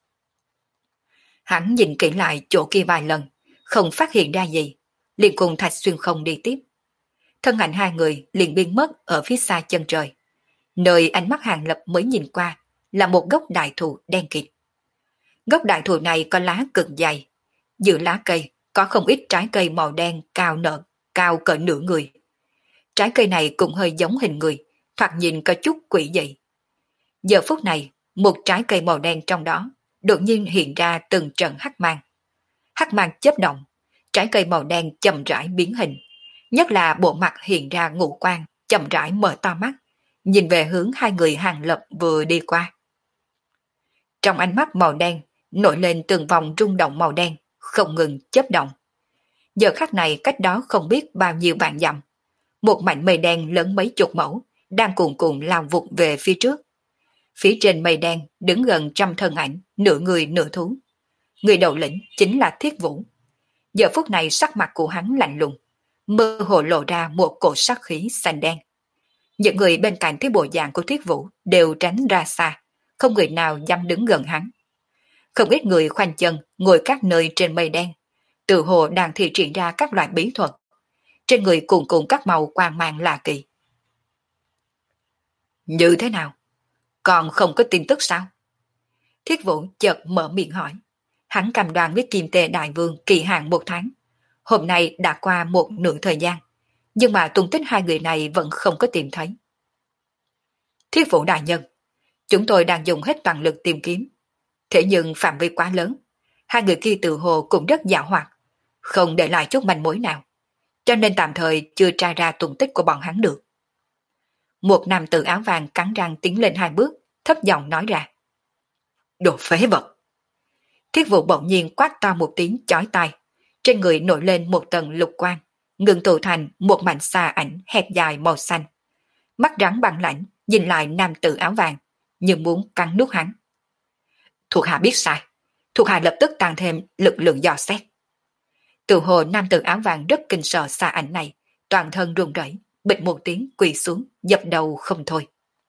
Hắn nhìn kỹ lại chỗ kia vài lần, không phát hiện ra gì, liền cùng Thạch Xuyên Không đi tiếp. Thân ảnh hai người liền biến mất ở phía xa chân trời. Nơi ánh mắt Hàng Lập mới nhìn qua là một gốc đại thụ đen kịt. Gốc đại thụ này có lá cực dày, giữa lá cây có không ít trái cây màu đen cao cỡ nửa người. Trái cây này cũng hơi giống hình người, thoạt nhìn có chút quỷ dị. Giờ phút này, một trái cây màu đen trong đó đột nhiên hiện ra từng trận hắc mang. Hắc mang chớp động, trái cây màu đen chậm rãi biến hình, nhất là bộ mặt hiện ra ngũ quan, chậm rãi mở to mắt, nhìn về hướng hai người Hàng Lập vừa đi qua. Trong ánh mắt màu đen nổi lên từng vòng rung động màu đen, không ngừng chớp động. Giờ khắc này cách đó không biết bao nhiêu vạn dặm, một mảnh mây đen lớn mấy chục mẫu đang cuồn cuộn lao vụt về phía trước. Phía trên mây đen đứng gần trăm thân ảnh, nửa người nửa thú. Người đầu lĩnh chính là Thiết Vũ. Giờ phút này sắc mặt của hắn lạnh lùng, mơ hồ lộ ra một cổ sát khí xanh đen. Những người bên cạnh thấy bộ dạng của Thiết Vũ đều tránh ra xa, không người nào dám đứng gần hắn. Không ít người khoanh chân ngồi các nơi trên mây đen, tự hồ đang thi triển ra các loại bí thuật. Trên người cuồn cuộn các màu quang mang lạ kỳ. Như thế nào? Còn không có tin tức sao? Thiết Vũ chợt mở miệng hỏi. Hắn cam đoan với Kim Tê Đại Vương kỳ hạn 1 tháng. Hôm nay đã qua một nửa thời gian, nhưng mà tung tích hai người này vẫn không có tìm thấy. Thiết Vũ đại nhân, chúng tôi đang dùng hết toàn lực tìm kiếm. Thế nhưng phạm vi quá lớn, hai người kia tự hồ cũng rất dã hoạt, không để lại chút manh mối nào, cho nên tạm thời chưa tra ra tung tích của bọn hắn được. Một nam tử áo vàng cắn răng tiến lên 2 bước, thấp giọng nói ra. Đồ phế vật! Thiết Vụ bỗng nhiên quát to một tiếng chói tai, trên người nổi lên một tầng lục quang, ngừng tụ thành một mảnh xà ảnh hẹp dài màu xanh. Mắt rắn băng lãnh nhìn lại nam tử áo vàng, như muốn cắn nuốt hắn. Thuộc hạ biết sai, thuộc hạ lập tức tăng thêm lực lượng dò xét. Tự hồ nam tử áo vàng rất kinh sợ xà ảnh này, toàn thân run rẩy, bịch một tiếng quỳ xuống, dập đầu không thôi.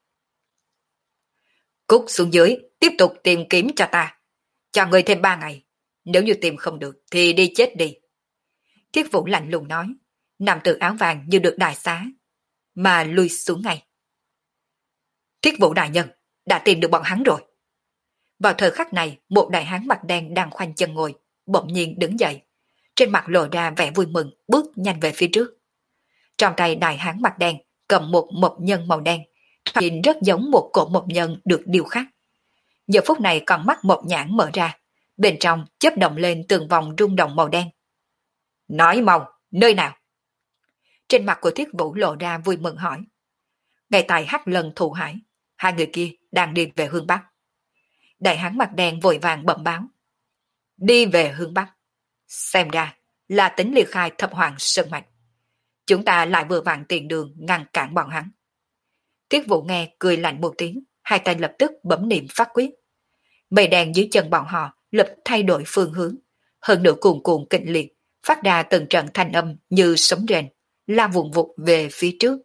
Cút xuống dưới, tiếp tục tìm kiếm cho ta. Cho ngươi thêm 3 ngày, nếu như tìm không được thì đi chết đi. Thiết Vũ lạnh lùng nói, nam tử áo vàng như được đại xá, mà lui xuống ngay. Thiết Vũ đại nhân, đã tìm được bọn hắn rồi. Vào thời khắc này, một đại hán mặt đen đang khoanh chân ngồi, bỗng nhiên đứng dậy, trên mặt lộ ra vẻ vui mừng, bước nhanh về phía trước. Trong tay đại hán mặt đen cầm một mộc nhân màu đen, nhìn rất giống một cổ mộc nhân được điêu khắc. Giờ phút này con mắt mộc nhãn mở ra, bên trong chớp động lên từng vòng rung động màu đen. Nói mau, nơi nào? Trên mặt của Thiết Vũ lộ ra vui mừng hỏi. Ngay tại Hắc Lân Thụ Hải, hai người kia đang đi về hướng Bắc. Đại hán mặt đen vội vàng bẩm báo. Đi về hướng Bắc. Xem ra là tính ly khai thập hoàng sơn mạch. Chúng ta lại vừa vặn tiền đường ngăn cản bọn hắn. Thiết Vũ nghe cười lạnh một tiếng, hai tay lập tức bấm niệm phát quyết. Mây đen dưới chân bọn họ lập thay đổi phương hướng, hơn nữa cuồn cuộn kịch liệt, phát ra từng trận thanh âm như sấm rền, la vùng vụt về phía trước.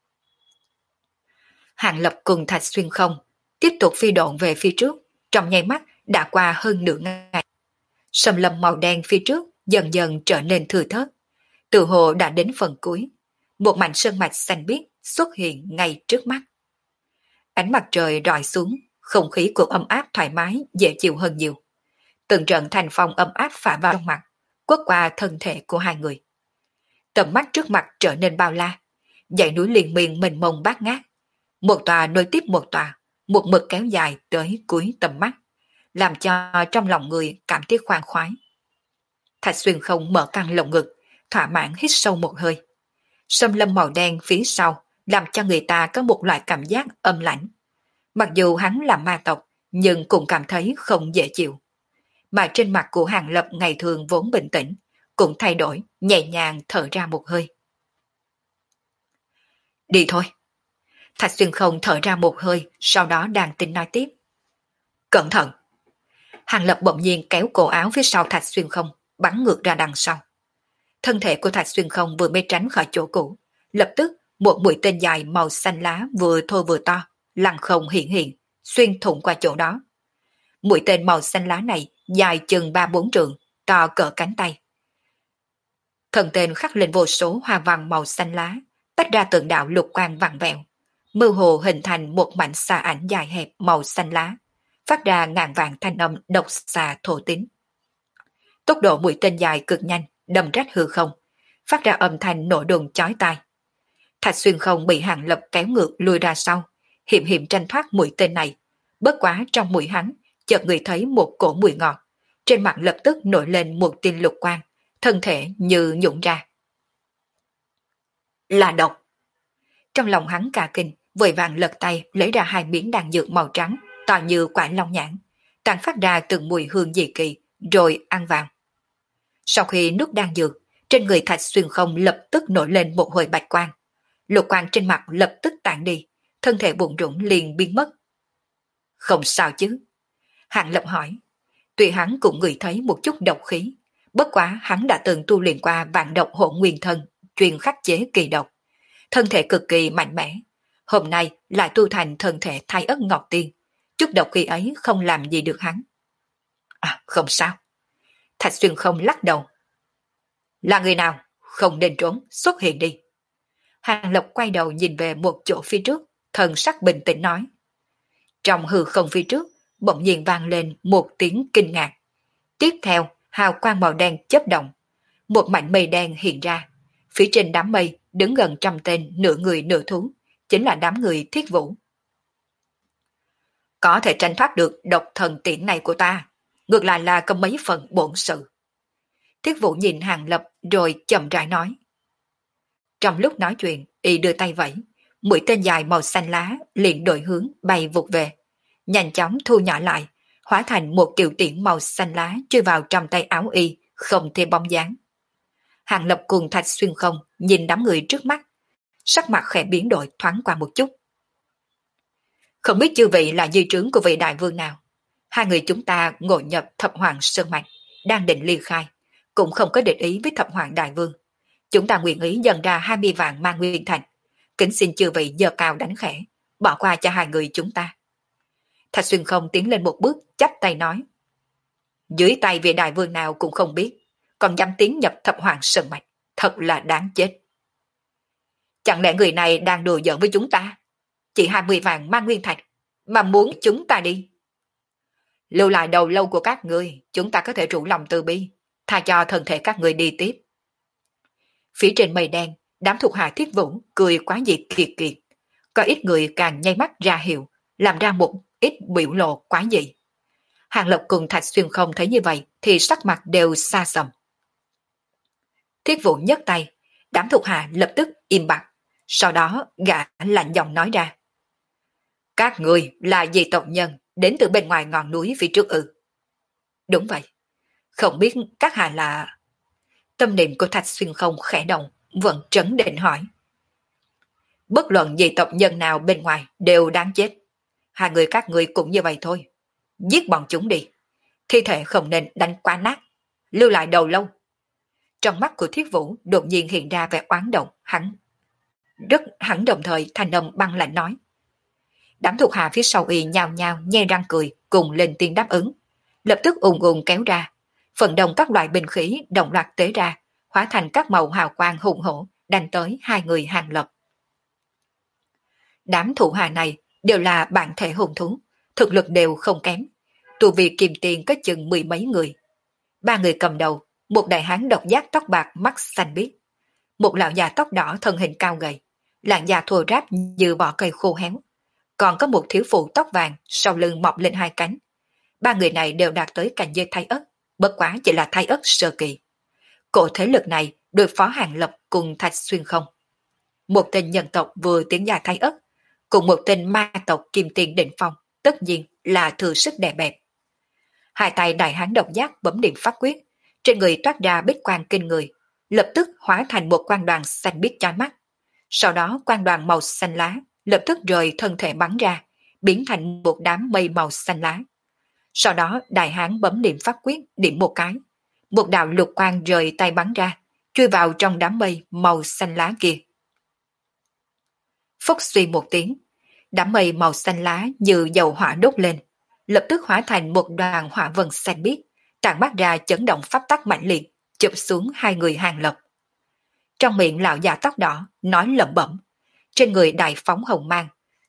Hàng Lập cùng Thạch Xuyên không tiếp tục phi độn về phía trước, trong nháy mắt đã qua hơn nửa ngày. Sầm lâm màu đen phía trước dần dần trở nên thừa thớt, tự hồ đã đến phần cuối, một mảnh sơn mạch xanh biếc xuất hiện ngay trước mắt. Ánh mặt trời rọi xuống, không khí cũng ấm áp thoải mái, dễ chịu hơn nhiều. Từng trận thành phong ấm áp phả vào trong mặt, quất qua thân thể của hai người. Tầm mắt trước mặt trở nên bao la, dãy núi liền miên mênh mông bát ngát, một tòa nối tiếp một tòa, một mực kéo dài tới cuối tầm mắt, làm cho trong lòng người cảm thấy khoan khoái. Thạch Xuyên không mở căng lồng ngực, thỏa mãn hít sâu một hơi. Sâm lâm màu đen phía sau làm cho người ta có một loại cảm giác âm lãnh. Mặc dù hắn là ma tộc, nhưng cũng cảm thấy không dễ chịu. Mà trên mặt của Hàng Lập ngày thường vốn bình tĩnh, cũng thay đổi, nhẹ nhàng thở ra một hơi. Đi thôi. Thạch Xuyên không thở ra một hơi, sau đó đang tính nói tiếp. Cẩn thận. Hàng Lập bỗng nhiên kéo cổ áo phía sau Thạch Xuyên không, bắn ngược ra đằng sau. Thân thể của Thạch Xuyên không vừa mới tránh khỏi chỗ cũ, lập tức một mũi tên dài màu xanh lá vừa thô vừa to, lăng không hiện, xuyên thủng qua chỗ đó. Mũi tên màu xanh lá này dài chừng 3-4 trượng, to cỡ cánh tay. Thân tên khắc lên vô số hoa văn màu xanh lá, tách ra từng đạo lục quang vàng vẹo. mơ hồ hình thành một mảnh xà ảnh dài hẹp màu xanh lá, phát ra ngàn vạn thanh âm độc xà thổ tín. Tốc độ mũi tên dài cực nhanh, đâm rách hư không, phát ra âm thanh nổ đùng chói tai. Thạch Xuyên Không bị Hàng Lập kéo ngược lùi ra sau, hiểm hiểm tranh thoát mũi tên này. Bất quá trong mũi hắn, chợt người thấy một cổ mùi ngọt, trên mặt lập tức nổi lên một tia lục quang, thân thể như nhũn ra. Là độc. Trong lòng hắn cả kinh, vội vàng lật tay lấy ra 2 miếng đan dược màu trắng, to như quả long nhãn, tàn phát ra từng mùi hương dị kỳ, rồi ăn vào. Sau khi nuốt đan dược, trên người Thạch Xuyên Không lập tức nổi lên một hồi bạch quang. Lục quang trên mặt lập tức tản đi, thân thể bụng rủng liền biến mất. Không sao chứ? Hàng Lập hỏi. Tuy hắn cũng ngửi thấy một chút độc khí, bất quá hắn đã từng tu luyện qua vạn độc hỗn nguyên thân, chuyên khắc chế kỳ độc. Thân thể cực kỳ mạnh mẽ, hôm nay lại tu thành thân thể Thái Ất Ngọc Tiên, chút độc khí ấy không làm gì được hắn. À, không sao. Thạch Xuyên Không lắc đầu. Là người nào? Không nên trốn, xuất hiện đi. Hàng Lập quay đầu nhìn về một chỗ phía trước, thần sắc bình tĩnh nói. Trong hư không phía trước, bỗng nhiên vang lên một tiếng kinh ngạc. Tiếp theo, hào quang màu đen chớp động. Một mảnh mây đen hiện ra. Phía trên đám mây đứng gần 100 tên nửa người nửa thú, chính là đám người Thiết Vũ. Có thể tranh thoát được độc thần tiễn này của ta, ngược lại là có mấy phần bổn sự. Thiết Vũ nhìn Hàng Lập rồi chậm rãi nói. Trong lúc nói chuyện, y đưa tay vẫy, mũi tên dài màu xanh lá liền đổi hướng bay vụt về, nhanh chóng thu nhỏ lại, hóa thành một kiều tiễn màu xanh lá chui vào trong tay áo y, không thêm bóng dáng. Hàng Lập cùng Thạch Xuyên Không nhìn đám người trước mắt, sắc mặt khẽ biến đổi thoáng qua một chút. Không biết chư vị là di trướng của vị đại vương nào? 2 người chúng ta ngộ nhập Thập Hoàng Sơn Mạch, đang định ly khai, cũng không có địch ý với Thập Hoàng Đại Vương. Chúng ta nguyện ý dần ra 20 vạn man nguyên thành, kính xin chư vị giơ cao đánh khẽ, bỏ qua cho 2 người chúng ta. Thạch Xuyên Không tiến lên một bước, chắp tay nói. Dưới tay vị đại vương nào cũng không biết, còn dám tiến nhập Thập Hoàng Sơn Mạch, thật là đáng chết. Chẳng lẽ người này đang đùa giỡn với chúng ta? Chỉ 20 vạn man nguyên thạch mà muốn chúng ta đi. Lưu lại đầu lâu của các người, chúng ta có thể rủ lòng từ bi, tha cho thân thể các người đi tiếp. Phía trên mây đen, đám thuộc hạ Thiết Vũ cười quá dị kiệt kiệt. Có ít người càng nháy mắt ra hiệu, làm ra một ít biểu lộ quá dị. Hàng Lập cùng Thạch Xuyên Không thấy như vậy thì sắc mặt đều xa sầm. Thiết Vũ nhấc tay, đám thuộc hạ lập tức im bặt. Sau đó gã lạnh giọng nói ra. Các người là dị tộc nhân đến từ bên ngoài ngọn núi phía trước ư? Đúng vậy. Không biết các hạ là... Tâm niệm của Thạch Xuyên Không khẽ động, vẫn trấn định hỏi. Bất luận dị tộc nhân nào bên ngoài đều đáng chết. 2 người các người cũng như vậy thôi. Giết bọn chúng đi. Thi thể không nên đánh quá nát. Lưu lại đầu lâu. Trong mắt của Thiết Vũ đột nhiên hiện ra vẻ oán động, hắn đồng thời thanh âm băng lạnh nói. Đám thuộc hạ phía sau y nhao nhao nhe răng cười, cùng lên tiếng đáp ứng. Lập tức ùn ùn kéo ra. Phần đông các loại binh khí đồng loạt tế ra, hóa thành các màu hào quang hùng hổ, đánh tới 2 người Hàng Lập. Đám thủ hạ này đều là bản thể hùng thú, thực lực đều không kém. Tu vi kim tiền có chừng 10 mấy người. 3 người cầm đầu, một đại hán độc giác tóc bạc mắt xanh biếc, một lão già tóc đỏ thân hình cao gầy, làn da thô ráp như vỏ cây khô héo. Còn có một thiếu phụ tóc vàng, sau lưng mọc lên 2 cánh. 3 người này đều đạt tới cảnh giới Thái Ất, bất quá chỉ là Thái Ất sơ kỳ. Cổ thế lực này đối phó Hàng Lập cùng Thạch Xuyên Không. Một tên nhân tộc vừa tiến gia Thái Ất, cùng một tên ma tộc kim tiền đỉnh phong, tất nhiên là thừa sức đè bẹp. 2 tay đại hán độc giác bấm điểm pháp quyết, trên người toát ra bích quang kinh người, lập tức hóa thành một quang đoàn xanh biếc chói mắt. Sau đó quang đoàn màu xanh lá lập tức rời thân thể bắn ra, biến thành một đám mây màu xanh lá. Sau đó đại hán bấm điểm pháp quyết, điểm một cái. Một đạo lục quang rời tay bắn ra, chui vào trong đám mây màu xanh lá kia. Phốc suy một tiếng, đám mây màu xanh lá như dầu hỏa đốt lên, lập tức hóa thành một đoàn hỏa vân xanh biếc, tràn mắt ra chấn động pháp tắc mạnh liệt, chụp xuống 2 người Hàng Lập. Trong miệng lão già tóc đỏ nói lẩm bẩm, trên người đại phóng hồng mang,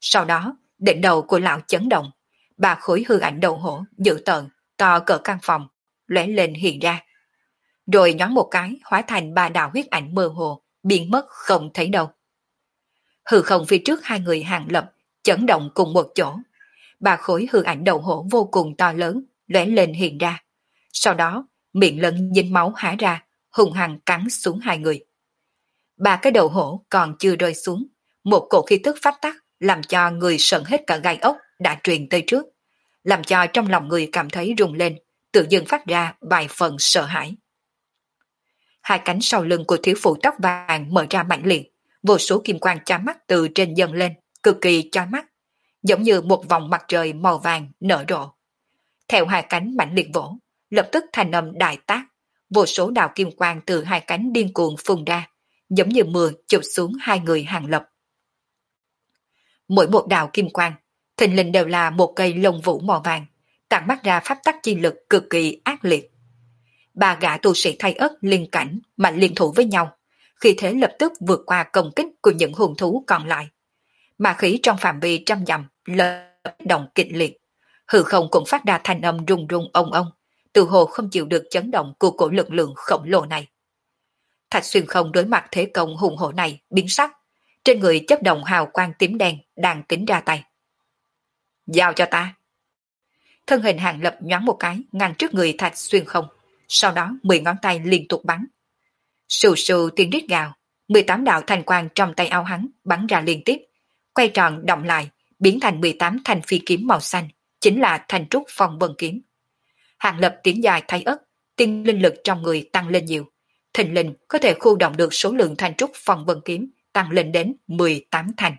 Sau đó, đỉnh đầu của lão chấn động, ba khối hư ảnh đầu hổ dữ tợn, to cỡ căn phòng, lóe lên hiện ra. Rồi nhoáng một cái hóa thành ba đạo huyết ảnh mơ hồ, biến mất không thấy đâu. Hư không phía trước hai người Hàng Lập chấn động cùng một chỗ. Ba khối hư ảnh đầu hổ vô cùng to lớn, lóe lên hiện ra. Sau đó, miệng lớn dính máu há ra, hung hăng cắn xuống hai người. Ba cái đầu hổ còn chưa rơi xuống, một cổ khí tức phát tắc làm cho người sợn hết cả gai ốc đã truyền tới trước, làm cho trong lòng người cảm thấy rung lên, tự dưng phát ra vài phần sợ hãi. Hai cánh sau lưng của thiếu phụ tóc vàng mở ra mạnh liệt, vô số kim quang chói mắt từ trên dâng lên, cực kỳ chói mắt, giống như một vòng mặt trời màu vàng nở rộ. Theo hai cánh mạnh liệt vỗ, lập tức thành âm đại tác, vô số đạo kim quang từ hai cánh điên cuồng phun ra, giống như mưa chụp xuống hai người Hàng Lập. Mỗi một đạo kim quang, thình lình đều là một cây lông vũ màu vàng, tản mắt ra pháp tắc chi lực cực kỳ ác liệt. Ba gã tu sĩ thay ất liên cảnh mạnh liên thủ với nhau, khi thế lập tức vượt qua công kích của những hung thú còn lại. Mà khí trong phạm vi trăm dặm lập động kịch liệt, hư không cũng phát ra thanh âm rung rung ông ông, từ hồ không chịu được chấn động của cổ lực lượng khổng lồ này. Thạch Xuyên Không đối mặt thế công hùng hổ này biến sắc, trên người chấp động hào quang tím đen đang tính ra tay. Giao cho ta. Thân hình Hàng Lập nhoáng một cái ngăn trước người Thạch Xuyên Không, sau đó 10 ngón tay liên tục bắn. Sù sù tiếng rít gào, 18 đạo thanh quang trong tay áo hắn bắn ra liên tiếp, quay tròn động lại, biến thành 18 thanh phi kiếm màu xanh, chính là thanh trúc phong vân kiếm. Hàng Lập tiến dài thay ất, tiên linh lực trong người tăng lên nhiều, thình lình có thể khu động được số lượng thanh trúc phong vân kiếm tăng lên đến 18 thanh.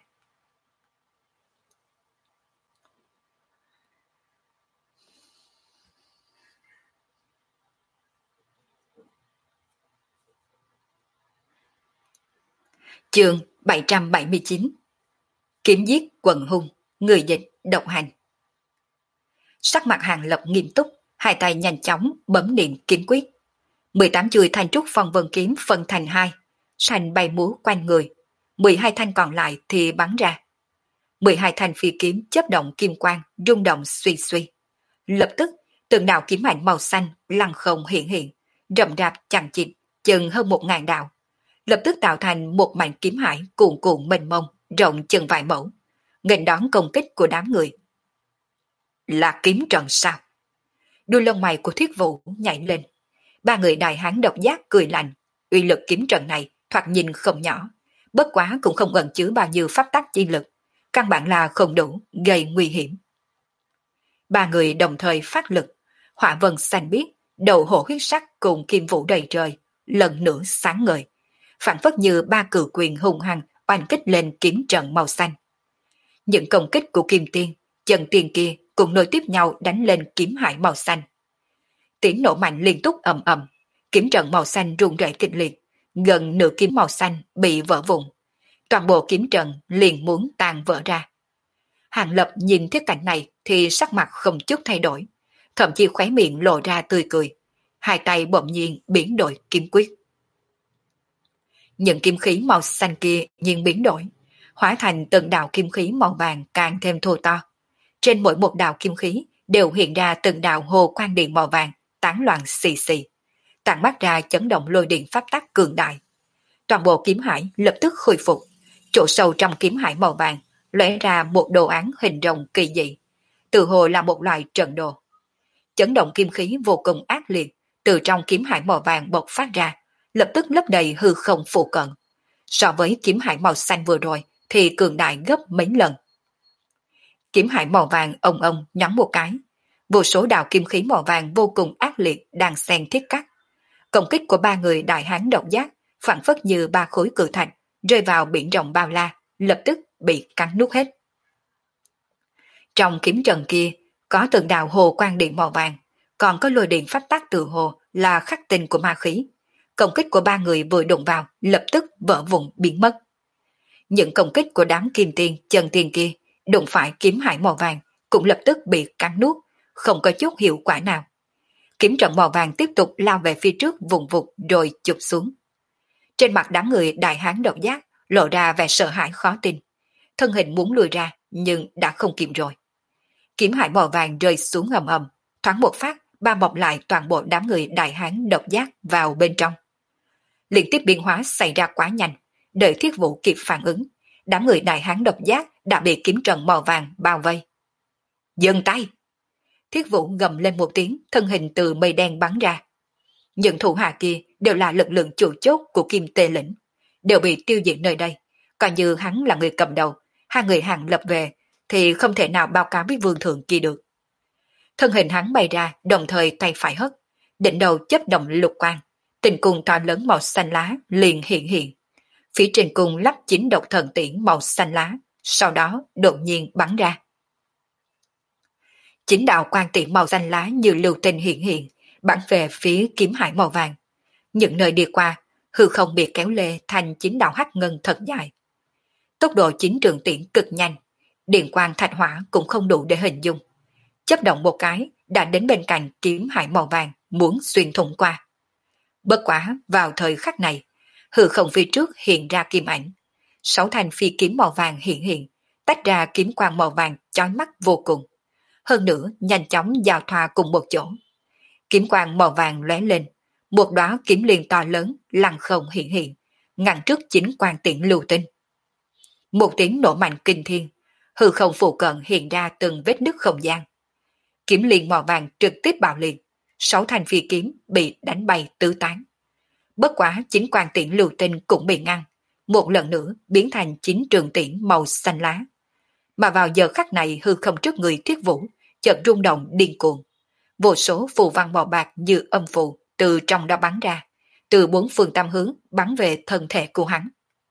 Chương 779. Kiếm giết quần hung, người dịch độc hành. Sắc mặt Hàng Lập nghiêm túc, hai tay nhanh chóng bấm niệm kiếm quyết. 18 chuôi thanh trúc phong vân kiếm phân thành hai, thành bay múa quanh người. 12 thanh còn lại thì bắn ra. 12 thanh phi kiếm chớp động kim quang, rung động suy suy. Lập tức, từng đạo kiếm ảnh màu xanh lăng không hiện hiện, rậm rạp chằng chịt, chừng hơn 1000 đạo. Lập tức tạo thành một mảnh kiếm hải cuồn cuộn mênh mông, rộng chừng vài mẫu, nghênh đón công kích của đám người. Là kiếm trận sao? Đuôi lông mày của Thiết Vũ nhảy lên. Ba người đại hán độc giác cười lạnh, uy lực kiếm trận này thoạt nhìn không nhỏ, bất quá cũng không ẩn chứa bao nhiêu pháp tắc chi lực, căn bản là không đủ, gây nguy hiểm. Ba người đồng thời phát lực, hỏa vân xanh biếc, đầu hổ huyết sắc cùng kim vũ đầy trời, lần nữa sáng ngời, phản phất như ba cử quyền hung hăng oanh kích lên kiếm trận màu xanh. Những công kích của Kim Tiên, Chân Tiên kia cùng nối tiếp nhau đánh lên kiếm hải màu xanh. Tiếng nổ mạnh liên tục ầm ầm, kiếm trận màu xanh rung rẩy kịch liệt, gần nửa kiếm màu xanh bị vỡ vụn, toàn bộ kiếm trận liền muốn tan vỡ ra. Hàng Lập nhìn thiết cảnh này thì sắc mặt không chút thay đổi, thậm chí khóe miệng lộ ra tươi cười, hai tay bỗng nhiên biến đổi kiếm quyết. Những kim khí màu xanh kia nhiên biến đổi, hóa thành từng đạo kim khí màu vàng càng thêm thô to. Trên mỗi một đạo kim khí đều hiện ra từng đạo hồ quang điện màu vàng, tán loạn xì xì, tản mắt ra chấn động lôi điện pháp tắc cường đại. Toàn bộ kiếm hải lập tức khôi phục, chỗ sâu trong kiếm hải màu vàng lóe ra một đồ án hình rồng kỳ dị, tự hồ là một loại trận đồ. Chấn động kim khí vô cùng ác liệt từ trong kiếm hải màu vàng bộc phát ra, lập tức lấp đầy hư không phụ cận. So với kiếm hải màu xanh vừa rồi thì cường đại gấp mấy lần. Kiếm hải màu vàng ông nhắm một cái, vô số đạo kim khí màu vàng vô cùng ác liệt đang xen thiết cắt. Công kích của ba người đại hán độc giác phản phất như ba khối cự thạch rơi vào biển rộng bao la, lập tức bị cắn nuốt hết. Trong kiếm trận kia có từng đạo hồ quang điện màu vàng, còn có lôi điện pháp tắc từ hồ là khắc tinh của ma khí. Công kích của ba người vừa đụng vào lập tức vỡ vụn biến mất. Những công kích của đám kim tiên, chân tiên kia đụng phải kiếm hải màu vàng cũng lập tức bị cắn nuốt, không có chút hiệu quả nào. Kiếm trận màu vàng tiếp tục lao về phía trước vùng vụt rồi chụp xuống. Trên mặt đám người đại hán độc giác lộ ra vẻ sợ hãi khó tin. Thân hình muốn lùi ra nhưng đã không kịp rồi. Kiếm hải màu vàng rơi xuống ầm ầm, thoáng một phát, bao bọc lại toàn bộ đám người đại hán độc giác vào bên trong. Liên tiếp biến hóa xảy ra quá nhanh, đợi Thiết Vũ kịp phản ứng, đám người đại hán độc giác đã bị kiếm trận màu vàng bao vây. Dừng tay! Thiết Vũ gầm lên một tiếng, thân hình từ mây đen bắn ra. Những thủ hạ kia đều là lực lượng chủ chốt của Kim Tê Lĩnh, đều bị tiêu diệt nơi đây. Coi như hắn là người cầm đầu, hai người Hàng Lập về thì không thể nào báo cáo với vương thượng kia được. Thân hình hắn bay ra, đồng thời tay phải hất, đỉnh đầu chấp động lục quang, tình cung to lớn màu xanh lá liền hiện. Phía trên cung lắp 9 độc thần tiễn màu xanh lá, sau đó đột nhiên bắn ra. 9 đạo quang tiễn màu xanh lá như lưu tinh hiện, bắn về phía kiếm hải màu vàng. Những nơi đi qua, hư không bị kéo lê thành 9 đạo hắc ngân thật dài. Tốc độ 9 trường tiễn cực nhanh, điện quang thạch hỏa cũng không đủ để hình dung. Chấp động một cái đã đến bên cạnh kiếm hải màu vàng, muốn xuyên thủng qua. Bất quá vào thời khắc này, hư không phía trước hiện ra kim ảnh. 6 thanh phi kiếm màu vàng hiện, tách ra kiếm quang màu vàng chói mắt vô cùng. Hơn nữa nhanh chóng giao thoa cùng một chỗ. Kiếm quang màu vàng lóe lên, một đóa kiếm liên to lớn lăng không hiện, ngăn trước 9 quang tiễn lưu tinh. Một tiếng nổ mạnh kinh thiên, hư không phụ cận hiện ra từng vết nứt không gian. Kiếm liên màu vàng trực tiếp bạo liệt, 6 thanh phi kiếm bị đánh bay tứ tán. Bất quá 9 quang tiễn lưu tinh cũng bị ngăn, một lần nữa biến thành 9 trường tiễn màu xanh lá. Mà vào giờ khắc này hư không trước người Thiết Vũ chợt rung động điên cuồng. Vô số phù văn màu bạc như âm phù từ trong đó bắn ra, từ 4 phương tam hướng bắn về thân thể của hắn.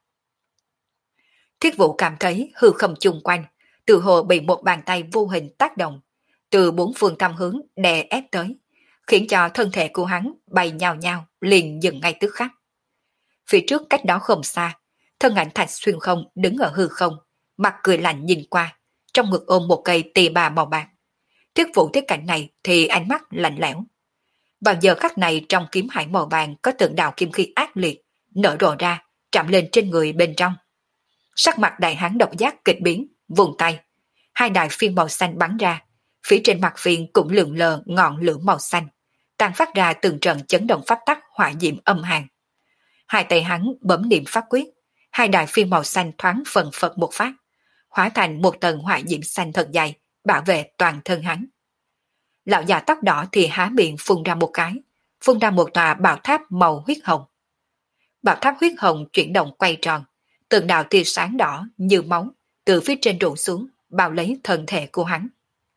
Thiết Vũ cảm thấy hư không chung quanh, từ hồ bị một bàn tay vô hình tác động, từ 4 phương tam hướng đè ép tới, khiến cho thân thể của hắn bay nhào nhào, liền dừng ngay tức khắc. Phía trước cách đó không xa, thân ảnh Thạch Xuyên Không đứng ở hư không, mặt cười lạnh nhìn qua, trong ngực ôm một cây tỳ bà màu bạc. Thiết Vũ thấy cảnh này thì ánh mắt lạnh lẽo. Vào giờ khắc này trong kiếm hải màu vàng có từng đạo kim khí ác liệt, nở rộ ra, chạm lên trên người bên trong. Sắc mặt đại hán độc giác kịch biến, vùng tay. 2 đại phiên màu xanh bắn ra, phía trên mặt phiên cũng lượn lờ ngọn lửa màu xanh, tàn phát ra từng trận chấn động pháp tắc hỏa diệm âm hàn. 2 tay hắn bấm niệm pháp quyết, 2 đại phiên màu xanh thoáng phần phật một phát, hóa thành một tầng hỏa diệm xanh thật dày, bảo vệ toàn thân hắn. Lão già tóc đỏ thì há miệng phun ra một cái, phun ra một tòa bảo tháp màu huyết hồng. Bảo tháp huyết hồng chuyển động quay tròn, từng đạo tia sáng đỏ như máu từ phía trên rủ xuống, bao lấy thân thể của hắn.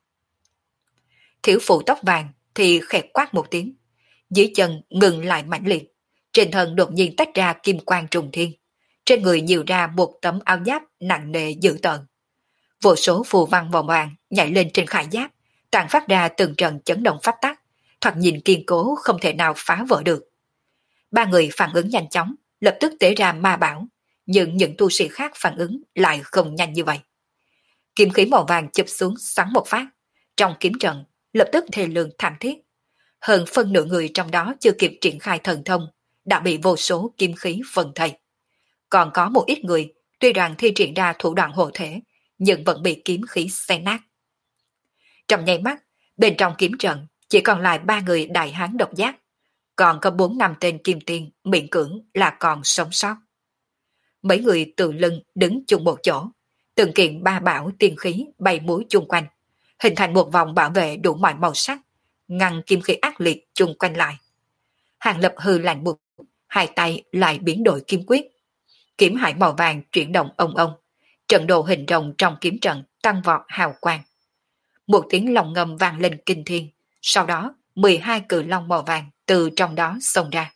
Thiếu phụ tóc vàng thì khẽ quát một tiếng, dưới chân ngừng lại mãnh liệt, trên thân đột nhiên tách ra kim quang trùng thiên, trên người nhiều ra một tấm áo giáp nặng nề dữ tợn. Vô số phù văn màu vàng nhảy lên trên khải giáp, tàn phát ra từng trận chấn động pháp tắc, thoạt nhìn kiên cố không thể nào phá vỡ được. 3 người phản ứng nhanh chóng, lập tức tế ra ma bảo, nhưng những tu sĩ khác phản ứng lại không nhanh như vậy. Kiếm khí màu vàng chụp xuống xoắn một phát, trong kiếm trận lập tức thê lương thảm thiết. Hơn phân nửa người trong đó chưa kịp triển khai thần thông, đã bị vô số kiếm khí phân thây. Còn có một ít người, tuy rằng thi triển ra thủ đoạn hộ thể, nhưng vẫn bị kiếm khí xé nát. Trong nháy mắt, bên trong kiếm trận chỉ còn lại 3 người đại hán độc giác, còn có 4-5 tên kim tiên miễn cưỡng là còn sống sót. Mấy người từ lưng đứng chung một chỗ, từng kiện ba bảo tiên khí bay múa chung quanh, hình thành một vòng bảo vệ đủ mọi màu sắc, ngăn kim khí ác liệt chung quanh lại. Hàng Lập hư lạnh một, 2 tay lại biến đổi kim quyết. Kiếm hải màu vàng chuyển động ông, trận đồ hình rồng trong kiếm trận tăng vọt hào quang. Một tiếng long ngâm vang lên kinh thiên, sau đó 12 cự long màu vàng từ trong đó xông ra.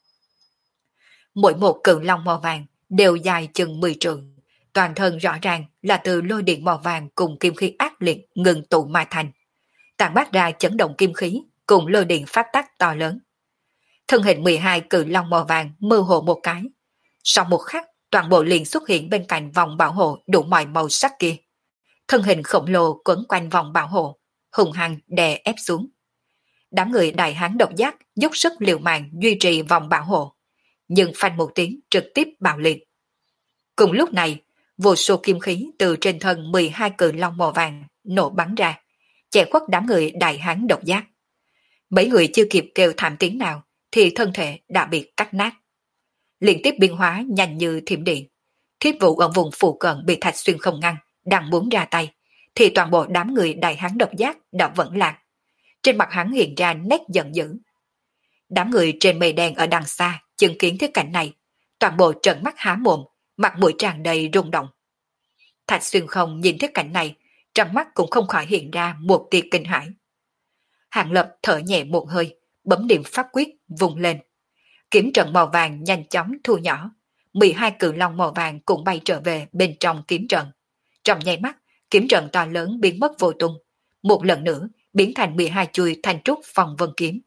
Mỗi một cự long màu vàng đều dài chừng 10 trượng, toàn thân rõ ràng là từ lôi điện màu vàng cùng kim khí ác liệt ngừng tụ mà thành, tản mát ra chấn động kim khí cùng lôi điện phát tắc to lớn. Thân hình 12 cự long màu vàng mơ hồ một cái, sau một khắc toàn bộ liền xuất hiện bên cạnh vòng bảo hộ đủ mọi màu sắc kia. Thân hình khổng lồ quấn quanh vòng bảo hộ, hùng hăng đè ép xuống. Đám người đại hán độc giác dốc sức liều mạng duy trì vòng bảo hộ, nhưng phanh một tiếng trực tiếp bạo liệt. Cùng lúc này, Vô số kim khí từ trên thân 12 cự long màu vàng nổ bắn ra, che khuất đám người đại hán độc giác. Mấy người chưa kịp kêu thảm tiếng nào thì thân thể đã bị cắt nát. Liên tiếp biến hóa nhanh như thiểm điện. Thiết vụ ở vùng phụ cận bị Thạch Xuyên không ngăn, đang muốn ra tay, thì toàn bộ đám người đại hán độc giác đã vẫn lạc. Trên mặt hắn hiện ra nét giận dữ. Đám người trên mây đen ở đằng xa chứng kiến thế cảnh này, toàn bộ trợn mắt há mồm, mặt mũi tràn đầy rung động. Thạch Xuyên không nhìn thấy cảnh này, trong mắt cũng không khỏi hiện ra một tia kinh hãi. Hàng Lập thở nhẹ một hơi, bấm điểm pháp quyết vùng lên. Kiếm trận màu vàng nhanh chóng thu nhỏ, 12 cự long màu vàng cũng bay trở về bên trong kiếm trận. Trong nháy mắt, kiếm trận to lớn biến mất vô tung, một lần nữa biến thành 12 chuôi thanh trúc phong vân kiếm.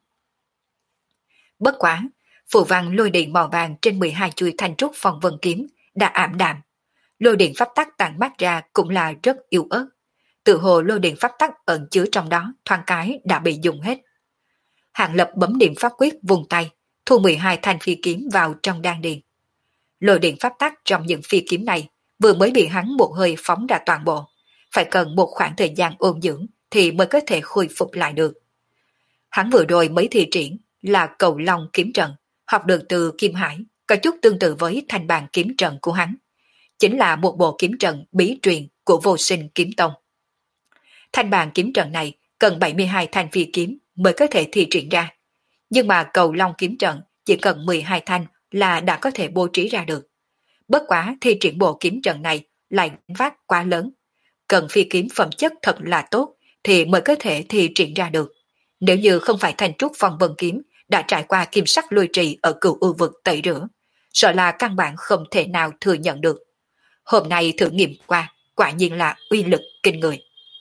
Bất quá, phù văn lôi điện màu vàng trên 12 chuôi thanh trúc phong vân kiếm đã ảm đạm. Lôi điện pháp tắc tản mát ra cũng là rất yếu ớt. Tự hồ lôi điện pháp tắc ẩn chứa trong đó thoáng cái đã bị dùng hết. Hàng Lập bấm điểm pháp quyết vùng tay, thu 12 thanh phi kiếm vào trong đan điền. Lôi điện pháp tắc trong những phi kiếm này vừa mới bị hắn một hơi phóng ra toàn bộ, phải cần một khoảng thời gian ôn dưỡng thì mới có thể khôi phục lại được. Hắn vừa rồi mới thi triển là Cầu Long kiếm trận, học được từ Kim Hải, có chút tương tự với thanh bàn kiếm trận của hắn. Chính là một bộ kiếm trận bí truyền của Vô Sinh Kiếm Tông. Thanh bàn kiếm trận này cần 72 thanh phi kiếm mới có thể thi triển ra. Nhưng mà Cầu Long kiếm trận chỉ cần 12 thanh là đã có thể bố trí ra được. Bất quá thi triển bộ kiếm trận này lại vác quá lớn. Cần phi kiếm phẩm chất thật là tốt thì mới có thể thi triển ra được. Nếu như không phải thanh trúc phong vân kiếm đã trải qua kim sắc lôi trì ở cửu u vực tẩy rửa, sợ là căn bản không thể nào thừa nhận được. Hôm nay thử nghiệm qua, quả nhiên là uy lực kinh người.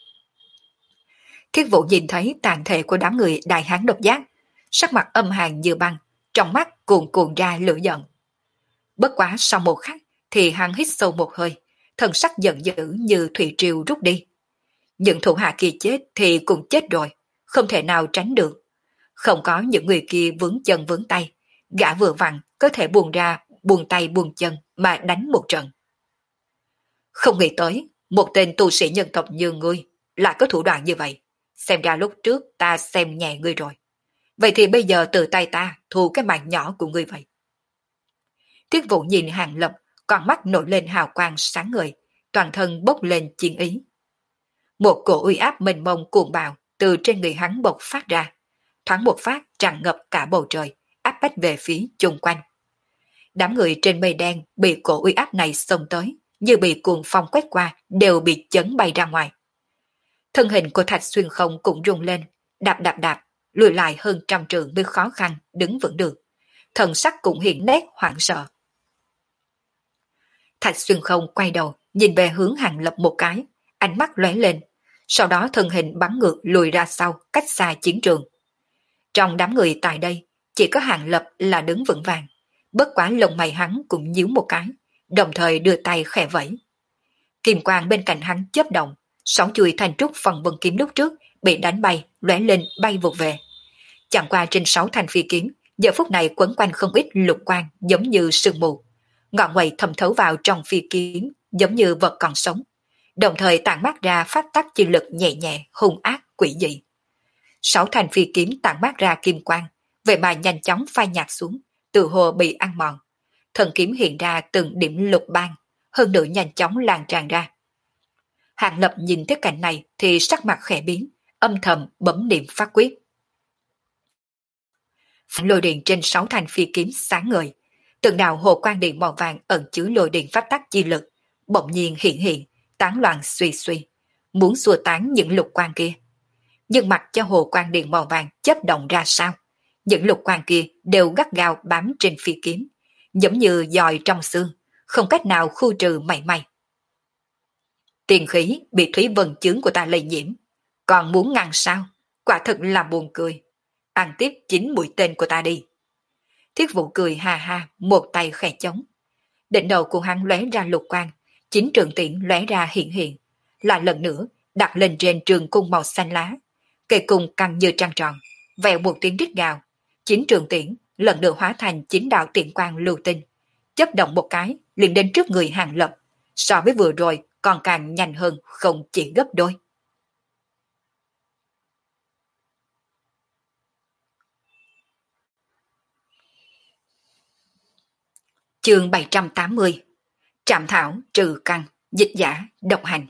Thiết Vũ nhìn thấy tàn thể của đám người đại hán độc giác, sắc mặt âm hàn như băng, trong mắt cuồn cuộn ra lửa giận. Bất quá sau một khắc thì hắn hít sâu một hơi, thần sắc giận dữ như thủy triều rút đi. Những thủ hạ kia chết thì cũng chết rồi, không thể nào tránh được. Không có những người kia vướng chân vướng tay, gã vừa vặn có thể buông ra, buông tay buông chân mà đánh một trận. Không nghĩ tới, một tên tu sĩ nhân tộc như ngươi lại có thủ đoạn như vậy. Xem ra lúc trước ta xem nhẹ ngươi rồi. Vậy thì bây giờ từ tay ta thu cái mạng nhỏ của ngươi vậy. Thiết Vũ nhìn Hàng Lập, con mắt nổi lên hào quang sáng ngời, toàn thân bốc lên chiến ý. Một cổ uy áp mênh mông cuồng bạo từ trên người hắn bộc phát ra, thoáng một phát tràn ngập cả bầu trời, áp bách về phía chung quanh. Đám người trên mây đen bị cổ uy áp này xông tới, như bị cuồng phong quét qua, đều bị chấn bay ra ngoài. Thân hình của Thạch Xuyên không cũng rung lên, đạp, lùi lại hơn 100 trượng mới khó khăn đứng vững được. Thần sắc cũng hiện nét hoảng sợ. Thạch Xuyên không quay đầu, nhìn về hướng Hàng Lập một cái, ánh mắt lóe lên, sau đó thân hình bắn ngược lùi ra sau, cách xa chiến trường. Trong đám người tại đây, chỉ có Hàng Lập là đứng vững vàng, bất quá lông mày hắn cũng nhíu một cái, đồng thời đưa tay khẽ vẫy. Kim quang bên cạnh hắn chớp động, 6 chuôi thanh trúc phần vân kiếm lúc trước bị đánh bay, lóe lên bay vụt về. Chẳng qua trên 6 thanh phi kiếm, giờ phút này quấn quanh không ít lục quang giống như sương mù. Ngọn quầy thẩm thấu vào trong phi kiếm giống như vật còn sống, đồng thời tản mát ra pháp tắc chi lực nhẹ nhẹ, hung ác, quỷ dị. 6 thanh phi kiếm tản mát ra kim quang, vậy mà nhanh chóng phai nhạt xuống, tự hồ bị ăn mòn. Thần kiếm hiện ra từng điểm lục bang, hơn nữa nhanh chóng lan tràn ra. Hàng Lập nhìn thấy cảnh này thì sắc mặt khẽ biến, âm thầm bấm niệm pháp quyết. Lôi điện trên 6 thanh phi kiếm sáng ngời, từng đạo hồ quang điện màu vàng ẩn chứa lôi điện pháp tắc chi lực, bỗng nhiên hiện, tán loạn suy, muốn xua tán những lục quang kia. Nhưng mặc cho hồ quang điện màu vàng chấp động ra sao, những lục quang kia đều gắt gao bám trên phi kiếm, giống như giòi trong xương, không cách nào khu trừ mảy may. Tiền khí bị thủy vân chướng của ta lây nhiễm, còn muốn ngăn sao? Quả thật là buồn cười. Ăn tiếp 9 mũi tên của ta đi. Thiết Vũ cười ha ha, một tay khẽ chống. Đỉnh đầu của hắn lóe ra lục quang, 9 trường tiễn lóe ra hiện, lại lần nữa đặt lên trên trường cung màu xanh lá. Cây cung căng như trăng tròn, vèo một tiếng rít gào. 9 trường tiễn lần nữa hóa thành 9 đạo tiễn quang lưu tinh, chấp động một cái liền đến trước người Hàng Lập. so với vừa rồi còn càng nhanh hơn không chỉ gấp đôi. Chương 780. Trạm thảo trừ căn, dịch giả độc hành.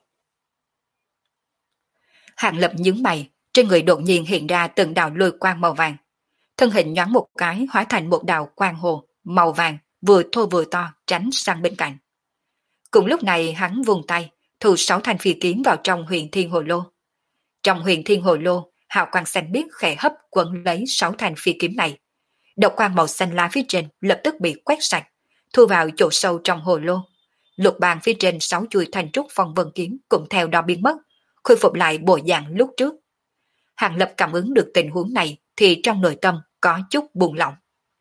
Hàng Lập nhướng mày, trên người đột nhiên hiện ra từng đạo lôi quang màu vàng. Thân hình nhoáng một cái hóa thành một đạo quang hồ màu vàng vừa thô vừa to tránh sang bên cạnh. Cùng lúc này hắn vung tay, thu 6 thanh phi kiếm vào trong huyền thiên hồ lô. Trong huyền thiên hồ lô, hào quang xanh biếc khẽ hấp quấn lấy 6 thanh phi kiếm này. Độc quang màu xanh lá phía trên lập tức bị quét sạch, thu vào chỗ sâu trong hồ lô. Lục bàn phía trên 6 chuôi thanh trúc phong vân kiếm cũng theo đó biến mất, khôi phục lại bộ dạng lúc trước. Hàng Lập cảm ứng được tình huống này thì trong nội tâm có chút buồn lỏng.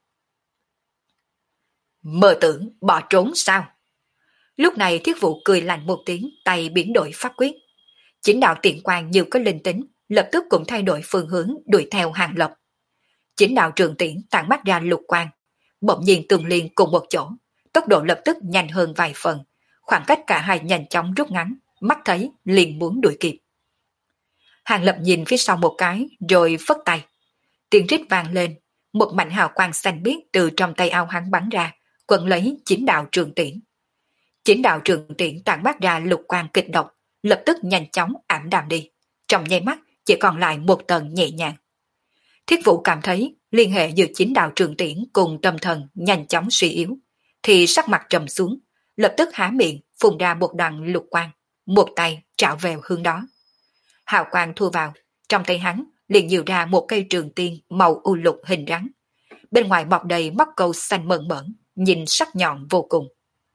Mơ tưởng bỏ trốn sao? Lúc này Thiết Vụ cười lạnh một tiếng, tay biến đổi pháp quyết. Chính đạo tiện quang như có linh tính, lập tức cũng thay đổi phương hướng đuổi theo Hàng Lập. Chính đạo trường tiễn tản mắt ra lục quang, bỗng nhiên tương liên cùng một chỗ, tốc độ lập tức nhanh hơn vài phần, khoảng cách cả hai nhanh chóng rút ngắn, mắt thấy liền muốn đuổi kịp. Hàng Lập nhìn phía sau một cái rồi phất tay. Tiếng rít vang lên, một mảnh hào quang xanh biếc từ trong tay áo hắn bắn ra, quấn lấy chính đạo trường tiễn. Chính đạo trường tiễn tản mát ra lục quang kịch độc, lập tức nhanh chóng ảm đạm đi, trong nháy mắt chỉ còn lại một tầng nhẹ nhàng. Thiết Vụ cảm thấy liên hệ giữa chính đạo trường tiễn cùng tâm thần nhanh chóng suy yếu, thì sắc mặt trầm xuống, lập tức há miệng phun ra một đoàn lục quang, một tay trảo về hướng đó. Hào quang thu vào, trong tay hắn liền nhiều ra một cây trường tiên màu u lục hình rắn. Bên ngoài mọc đầy móc câu xanh mơn mởn, nhìn sắc nhọn vô cùng.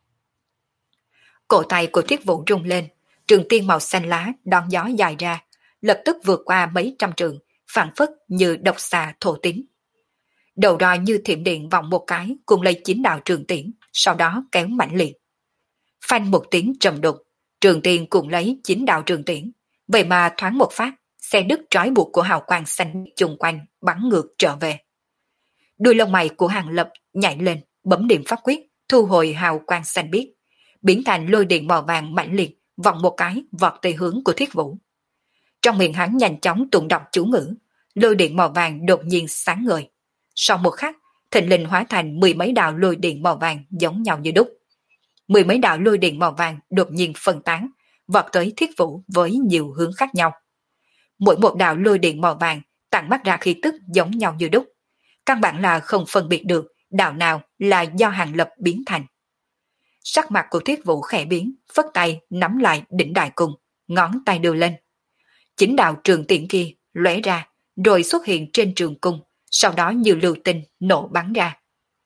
Cổ tay của Thiết Vụ rung lên, trường tiên màu xanh lá đón gió dài ra, lập tức vượt qua mấy trăm trường, phản phất như độc xà thổ tín. Đầu roi như thiểm điện vòng một cái cùng lấy chính đạo trường tiễn, sau đó kéo mạnh liệt. Phanh một tiếng trầm đục, trường tiên cùng lấy chính đạo trường tiễn, vậy mà thoáng một phát, xe đứt trói buộc của hào quang xanh chung quanh bắn ngược trở về. Đuôi lông mày của Hàng Lập nhảy lên, bấm điểm pháp quyết, thu hồi hào quang xanh biếc, biến thành lôi điện màu vàng mạnh liệt, vòng một cái vọt tới hướng của Thiết Vũ. Trong miệng hắn nhanh chóng tụng đọc chú ngữ, lôi điện màu vàng đột nhiên sáng ngời. Sau một khắc, thịnh linh hóa thành 10 mấy đạo lôi điện màu vàng giống nhau như đúc. 10 mấy đạo lôi điện màu vàng đột nhiên phân tán, vọt tới Thiết Vũ với nhiều hướng khác nhau. Mỗi một đạo lôi điện màu vàng tản mắt ra khí tức giống nhau như đúc. Căn bản là không phân biệt được đạo nào là do Hàng Lập biến thành. Sắc mặt của Thiết Vũ khẽ biến, phất tay nắm lại đỉnh đại cung, ngón tay đưa lên. Chính đạo trường tiễn kia lóe ra, rồi xuất hiện trên trường cung, sau đó như lưu tinh nổ bắn ra.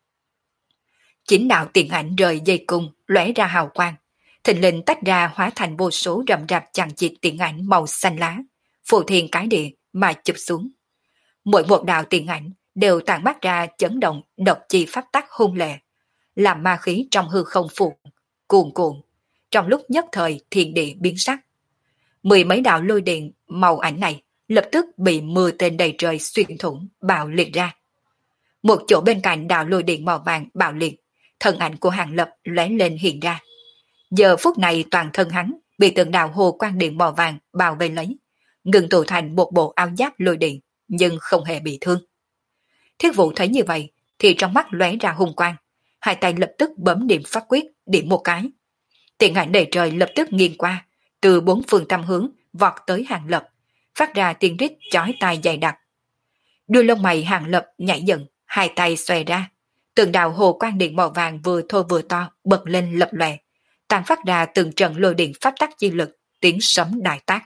Chính đạo tiện ảnh rời dây cung, lóe ra hào quang, thình lình tách ra hóa thành vô số rậm rạp chằng chịt tiện ảnh màu xanh lá, phù thiên cái địa mà chụp xuống. Mỗi một đạo tiện ảnh đều tản mát ra chấn động độc chi pháp tắc hung lệ, làm ma khí trong hư không phụ cuồn cuộn, trong lúc nhất thời thiên địa biến sắc. 10 mấy đạo lôi điện màu ảnh này lập tức bị mưa tên đầy trời xuyên thủng bạo liệt ra. Một chỗ bên cạnh đạo lôi điện màu vàng bạo liệt, thân ảnh của Hàng Lập lóe lên hiện ra. Giờ phút này toàn thân hắn bị từng đạo hồ quang điện màu vàng bao vây lấy, ngừng tụ thành một bộ áo giáp lôi điện, nhưng không hề bị thương. Thiết Vụ thấy như vậy thì trong mắt lóe ra hung quang, hai tay lập tức bấm điểm pháp quyết, điểm một cái. Tiện ảnh đầy trời lập tức nghiêng qua, từ bốn phương tám hướng vọt tới Hàng Lập, phát ra tiếng rít chói tai dày đặc. Đuôi lông mày Hàng Lập nhảy dựng, hai tay xòe ra, từng đạo hồ quang điện màu vàng vừa thô vừa to bật lên lập lòe, tàn phát ra từng trận lôi điện pháp tắc chi lực, tiếng sấm đại tác.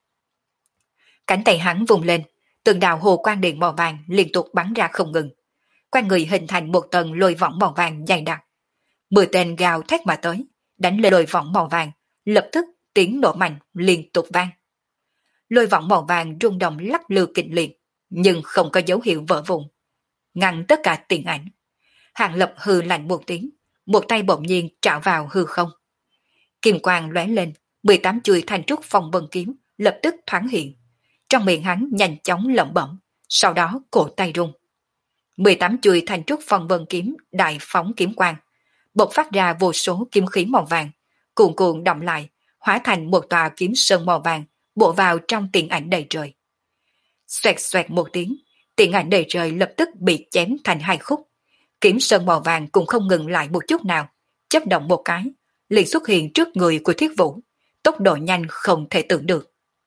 Cánh tay hắn vùng lên, từng đạo hồ quang điện màu vàng liên tục bắn ra không ngừng, quanh người hình thành một tầng lôi võng màu vàng dày đặc. 10 tên gào thét mà tới, đánh lên lôi võng màu vàng, lập tức tiếng nổ mạnh liên tục vang. Lôi võng màu vàng rung động lắc lư kịch liệt, nhưng không có dấu hiệu vỡ vụn, ngăn tất cả tiền ảnh. Hàng Lập hừ lạnh một tiếng, một tay bỗng nhiên trảo vào hư không. Kim quang lóe lên, 18 chuôi thanh trúc phong vân kiếm lập tức thoáng hiện. Trong miệng hắn nhanh chóng lẩm bẩm, sau đó cổ tay rung. 18 chuôi thanh trúc phong vân kiếm đại phóng kiếm quang, bộc phát ra vô số kiếm khí màu vàng, cuồn cuộn động lại, hóa thành một tòa kiếm sơn màu vàng, bổ vào trong tiền ảnh đầy trời. Xoẹt xoẹt một tiếng, tiền ảnh đầy trời lập tức bị chém thành hai khúc. Kiếm sơn màu vàng cũng không ngừng lại một chút nào, chớp động một cái, liền xuất hiện trước người của Thiết Vũ, tốc độ nhanh không thể tưởng được.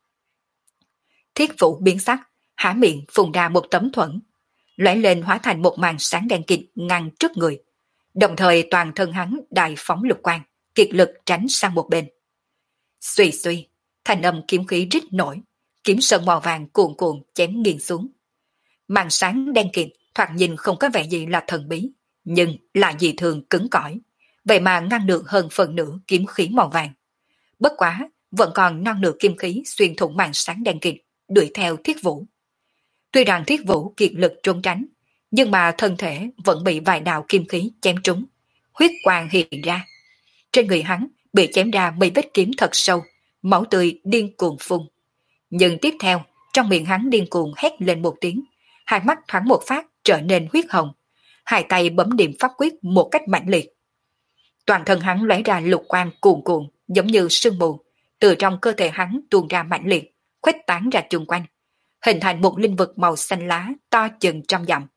Thiết Vũ biến sắc, há miệng phun ra một tấm thuẫn, lóe lên hóa thành một màn sáng đen kịt ngăn trước người. Đồng thời toàn thân hắn đại phóng lục quang, kiệt lực tránh sang một bên. Xuy xuy, thanh âm kiếm khí rít nổi, kiếm sơn màu vàng cuồn cuộn chém nghiêng xuống. Màn sáng đen kịt thoạt nhìn không có vẻ gì là thần bí, nhưng là dị thường cứng cỏi, vậy mà ngăn được hơn phần nửa kiếm khí màu vàng. Bất quá, vẫn còn non nửa kim khí xuyên thủng màn sáng đen kịt, đuổi theo Thiết Vũ. Tuy rằng Thiết Vũ kiệt lực trốn tránh, nhưng mà thân thể vẫn bị vài đạo kim khí chém trúng, huyết quang hiện ra. Trên người hắn bị chém ra mấy vết kiếm thật sâu, máu tươi điên cuồng phun. Nhưng tiếp theo, trong miệng hắn điên cuồng hét lên một tiếng, hai mắt thoáng một phát trở nên huyết hồng, hai tay bấm điểm pháp quyết một cách mạnh liệt. Toàn thân hắn lóe ra lục quang cuồn cuộn giống như sương mù, từ trong cơ thể hắn tuôn ra mạnh liệt, khuếch tán ra chung quanh, hình thành một linh vực màu xanh lá to chừng trăm dặm.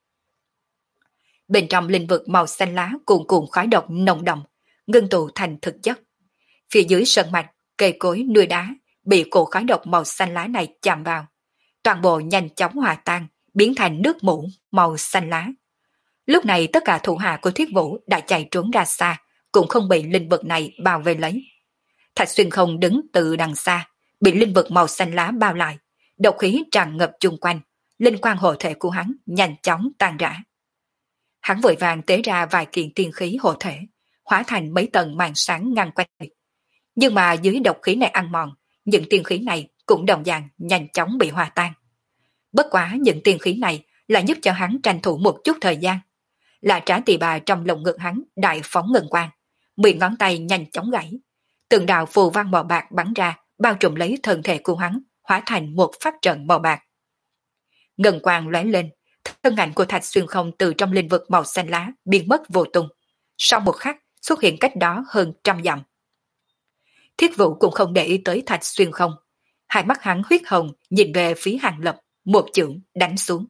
Bên trong linh vực màu xanh lá cuồn cuộn khói độc nồng đậm, ngưng tụ thành thực chất. Phía dưới sơn mạch, cây cối, núi đá bị cổ khói độc màu xanh lá này chạm vào, toàn bộ nhanh chóng hòa tan, biến thành nước mủ màu xanh lá. Lúc này tất cả thủ hạ của Thiết Vũ đã chạy trốn ra xa, cũng không bị linh vực này bao vây lấy. Thạch Xuyên Không đứng từ đằng xa, bị linh vực màu xanh lá bao lại, độc khí tràn ngập chung quanh, linh quang hộ thể của hắn nhanh chóng tan rã. Hắn vội vàng tế ra vài kiện tiên khí hộ thể, hóa thành mấy tầng màn sáng ngăn quanh. Nhưng mà dưới độc khí này ăn mòn, những tiên khí này cũng đồng dạng nhanh chóng bị hòa tan. Bất quá những tiên khí này lại giúp cho hắn tranh thủ một chút thời gian. Là Trả Tỳ Bà trong lồng ngực hắn đại phóng ngân quang, 10 ngón tay nhanh chóng gãy. Từng đạo phù văn màu bạc bắn ra, bao trùm lấy thân thể của hắn, hóa thành một pháp trận màu bạc. Ngân quang lóe lên, thân ảnh của Thạch Xuyên Không từ trong linh vực màu xanh lá biến mất vô tung. Sau một khắc xuất hiện cách đó hơn trăm dặm. Thiết Vũ cũng không để ý tới Thạch Xuyên Không, hai mắt hắn huyết hồng nhìn về phía Hàng Lập, một chưởng đánh xuống.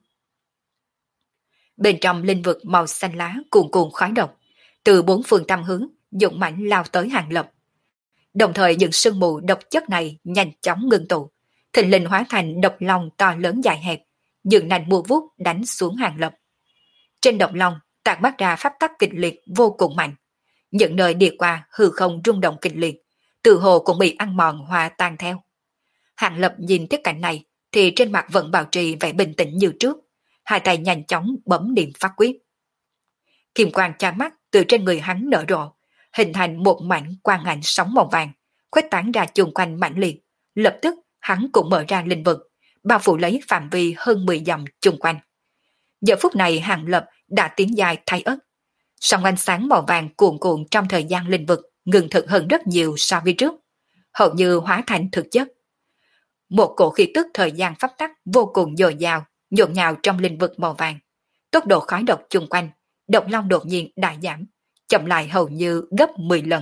Bên trong linh vực màu xanh lá cuồn cuộn khói độc, từ bốn phương tám hướng dũng mãnh lao tới Hàng Lập. Đồng thời những sương mù độc chất này nhanh chóng ngưng tụ, thình lình hóa thành độc long to lớn dài hẹp, dựng nành mua vuốt đánh xuống Hàng Lập. Trên độc long tản mát ra pháp tắc kịch liệt vô cùng mạnh, những nơi đi qua hư không rung động kịch liệt, tự hồ cũng bị ăn mòn hòa tan theo. Hàng Lập nhìn tiếp cảnh này thì trên mặt vẫn bảo trì vẻ bình tĩnh như trước, hai tay nhanh chóng bấm niệm pháp quyết. Kim quang chói mắt từ trên người hắn nở rộ, hình thành một mảnh quang ảnh sóng màu vàng, khuếch tán ra chung quanh mãnh liệt. Lập tức hắn cũng mở ra linh vực, bao phủ lấy phạm vi hơn 10 dặm chung quanh. Giờ phút này Hàng Lập đã tiến dài thay ớt, sóng ánh sáng màu vàng cuồn cuộn trong thời gian linh vực ngừng thực hơn rất nhiều so với trước, hầu như hóa thành thực chất. Một cổ khí tức thời gian pháp tắc vô cùng dồi dào nhộn nhào trong linh vực màu vàng. Tốc độ khói độc chung quanh, độc long đột nhiên đại giảm, chậm lại hầu như gấp 10 lần.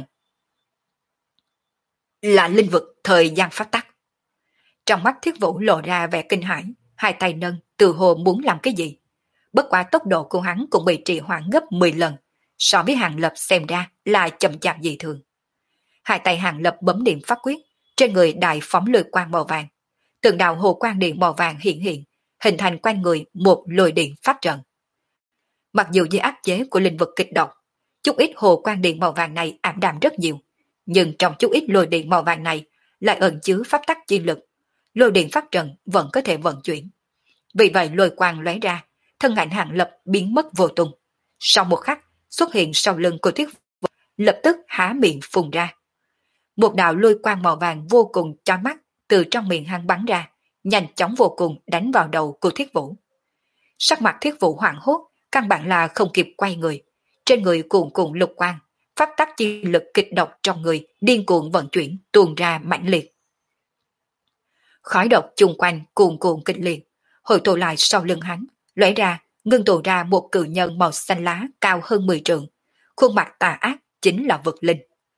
Là linh vực thời gian pháp tắc. Trong mắt Thiết Vũ lộ ra vẻ kinh hãi, hai tay nâng, từ hồ muốn làm cái gì. Bất quá tốc độ của hắn cũng bị trì hoãn gấp 10 lần, so với Hàng Lập xem ra là chậm chạp dị thường. Hai tay Hàng Lập bấm điểm pháp quyết, trên người đại phóng lôi quang màu vàng. Từng đạo hồ quang điện màu vàng hiện hiện, hình thành quanh người một lôi điện pháp trận. Mặc dù dưới áp chế của linh vực kịch độc, chút ít hồ quang điện màu vàng này ảm đạm rất nhiều, nhưng trong chút ít lôi điện màu vàng này lại ẩn chứa pháp tắc chi lực, lôi điện pháp trận vẫn có thể vận chuyển. Vì vậy lôi quang lóe ra, thân ảnh Hàng Lập biến mất vô tung. Sau một khắc xuất hiện sau lưng của Thiết Vũ, lập tức há miệng phun ra. Một đạo lôi quang màu vàng vô cùng chói mắt từ trong miệng hắn bắn ra, nhanh chóng vô cùng đánh vào đầu của Thiết Vũ. Sắc mặt Thiết Vũ hoảng hốt, căn bản là không kịp quay người. Trên người cuồn cuộn lục quang, pháp tắc chi lực kịch độc trong người điên cuồng vận chuyển tuôn ra mãnh liệt. Khói độc chung quanh cuồn cuộn kịch liệt, hội tụ lại sau lưng hắn, lóe ra, ngưng tụ ra một cự nhân màu xanh lá cao hơn 10 trượng, khuôn mặt tà ác chính là vực linh.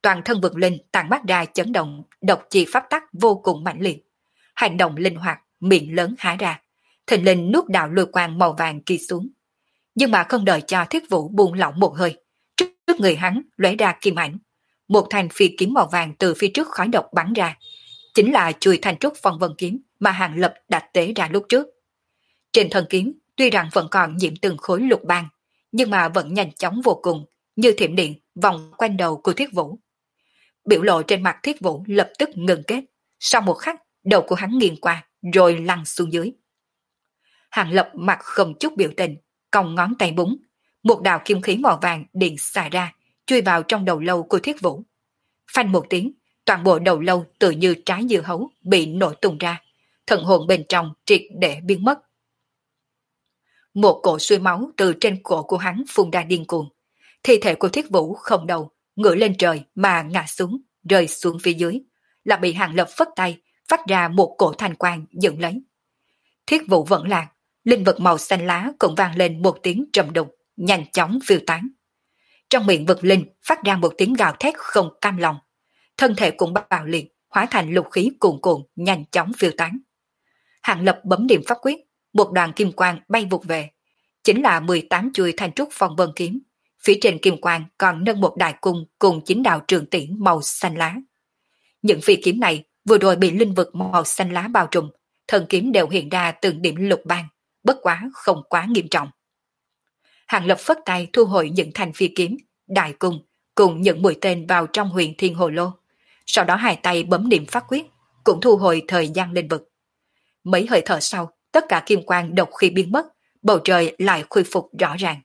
toàn thân vượt linh tàn mắt ra chấn động, độc chi pháp tắc vô cùng mạnh liệt. Hành động linh hoạt, miệng lớn há ra, thình lình nuốt đạo lôi quang màu vàng kia xuống. Nhưng mà không đợi cho Thiết Vũ buông lỏng một hơi, trước người hắn lóe ra kim ảnh, một thanh phi kiếm màu vàng từ phía trước khói độc bắn ra, chính là chùi thanh trúc phong vân kiếm mà Hàng Lập đã tế ra lúc trước. Trên thân kiếm tuy rằng vẫn còn nhiễm từng khối lục băng, nhưng mà vẫn nhanh chóng vô cùng, như thiểm điện vòng quanh đầu của Thiết Vũ. Biểu lộ trên mặt Thiết Vũ lập tức ngừng kết, sau một khắc đầu của hắn nghiêng qua rồi lăn xuống dưới. Hàng Lập mặt không chút biểu tình, cong ngón tay búng, một đạo kim khí màu vàng điện xả ra, chui vào trong đầu lâu của Thiết Vũ. Phanh một tiếng, toàn bộ đầu lâu tự như trái dưa hấu bị nổ tung ra, thần hồn bên trong triệt để biến mất. Một cỗ suối máu từ trên cổ của hắn phun ra điên cuồng. Thi thể của Thiết Vũ không đầu, ngửa lên trời mà ngã xuống, rơi xuống phía dưới, là bị Hàng Lập phất tay, phát ra một cổ thanh quang dựng lấy. Thiết Vũ vẫn lạc, linh vật màu xanh lá cũng vang lên một tiếng trầm đục, nhanh chóng phiêu tán. Trong miệng vực linh phát ra một tiếng gào thét không cam lòng, thân thể cũng bạo liệt, hóa thành lục khí cuồn cuộn, nhanh chóng phiêu tán. Hàng Lập bấm điểm pháp quyết, một đoàn kim quang bay vụt về, chính là 18 chuôi thanh trúc phong vân kiếm. Phía trên kim quang còn nâng một đại cung cùng 9 đạo trường tiễn màu xanh lá. Những phi kiếm này vừa rồi bị linh vực màu xanh lá bao trùm, thân kiếm đều hiện ra từng điểm lục băng, bất quá không quá nghiêm trọng. Hàng Lập phất tay thu hồi những thanh phi kiếm, đại cung cùng những mũi tên vào trong huyền thiên hồ lô. Sau đó hai tay bấm điểm pháp quyết, cũng thu hồi thời gian linh vực. Mấy hơi thở sau, tất cả kim quang độc khi biến mất, bầu trời lại khôi phục rõ ràng.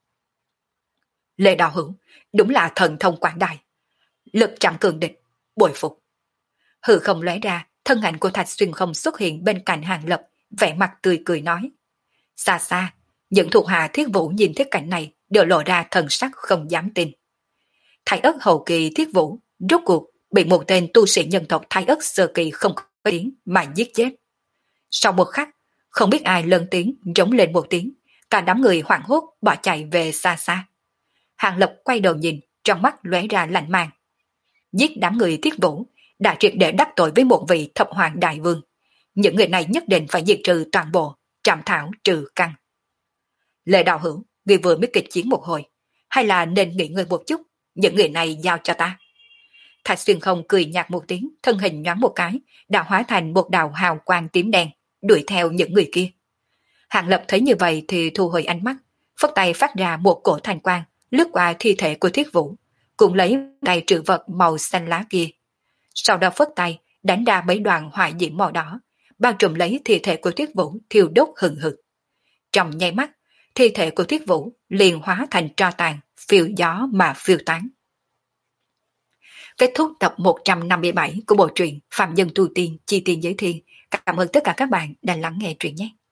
Lê Đạo Hữu, đúng là thần thông quảng đại. Lực chặn cường địch, bội phục. Hư không lóe ra, thân ảnh của Thạch Xuyên không xuất hiện bên cạnh Hàng Lập, vẻ mặt tươi cười nói. Xa xa, những thuộc hạ Thiết Vũ nhìn thấy cảnh này đều lộ ra thần sắc không dám tin. Thái ất hậu kỳ Thiết Vũ rốt cuộc bị một tên tu sĩ nhân tộc Thái ất sơ kỳ không có tiếng mà giết chết. Sau một khắc, không biết ai lớn tiếng rống lên một tiếng, cả đám người hoảng hốt bỏ chạy về xa xa. Hàng Lập quay đầu nhìn, trong mắt lóe ra lạnh mang. Giết đám người Thiết Vũ đã triệt để đắc tội với một vị thập hoàng đại vương. Những người này nhất định phải diệt trừ toàn bộ, trảm thảo trừ căn. Lê Đạo Hữu, vì vừa mới kịch chiến một hồi, hay là nên nghỉ ngơi một chút, những người này giao cho ta. Thạch Xuyên không cười nhạt một tiếng, thân hình nhoáng một cái, đã hóa thành một đạo hào quang tím đen, đuổi theo những người kia. Hàng Lập thấy như vậy thì thu hồi ánh mắt, phất tay phát ra một cổ thanh quang, lướt qua thi thể của Thiết Vũ, cũng lấy tay trữ vật màu xanh lá kia. Sau đó phất tay, đánh ra mấy đoàn hỏa diễm màu đỏ, bao trùm lấy thi thể của Thiết Vũ thiêu đốt hừng hực. Trong nháy mắt, thi thể của Thiết Vũ liền hóa thành tro tàn, phiêu gió mà phiêu tán. Kết thúc tập 157 của bộ truyện Phạm Nhân Tu Tiên Chi Tiên Giới Thiên. Cảm ơn tất cả các bạn đã lắng nghe truyện nhé.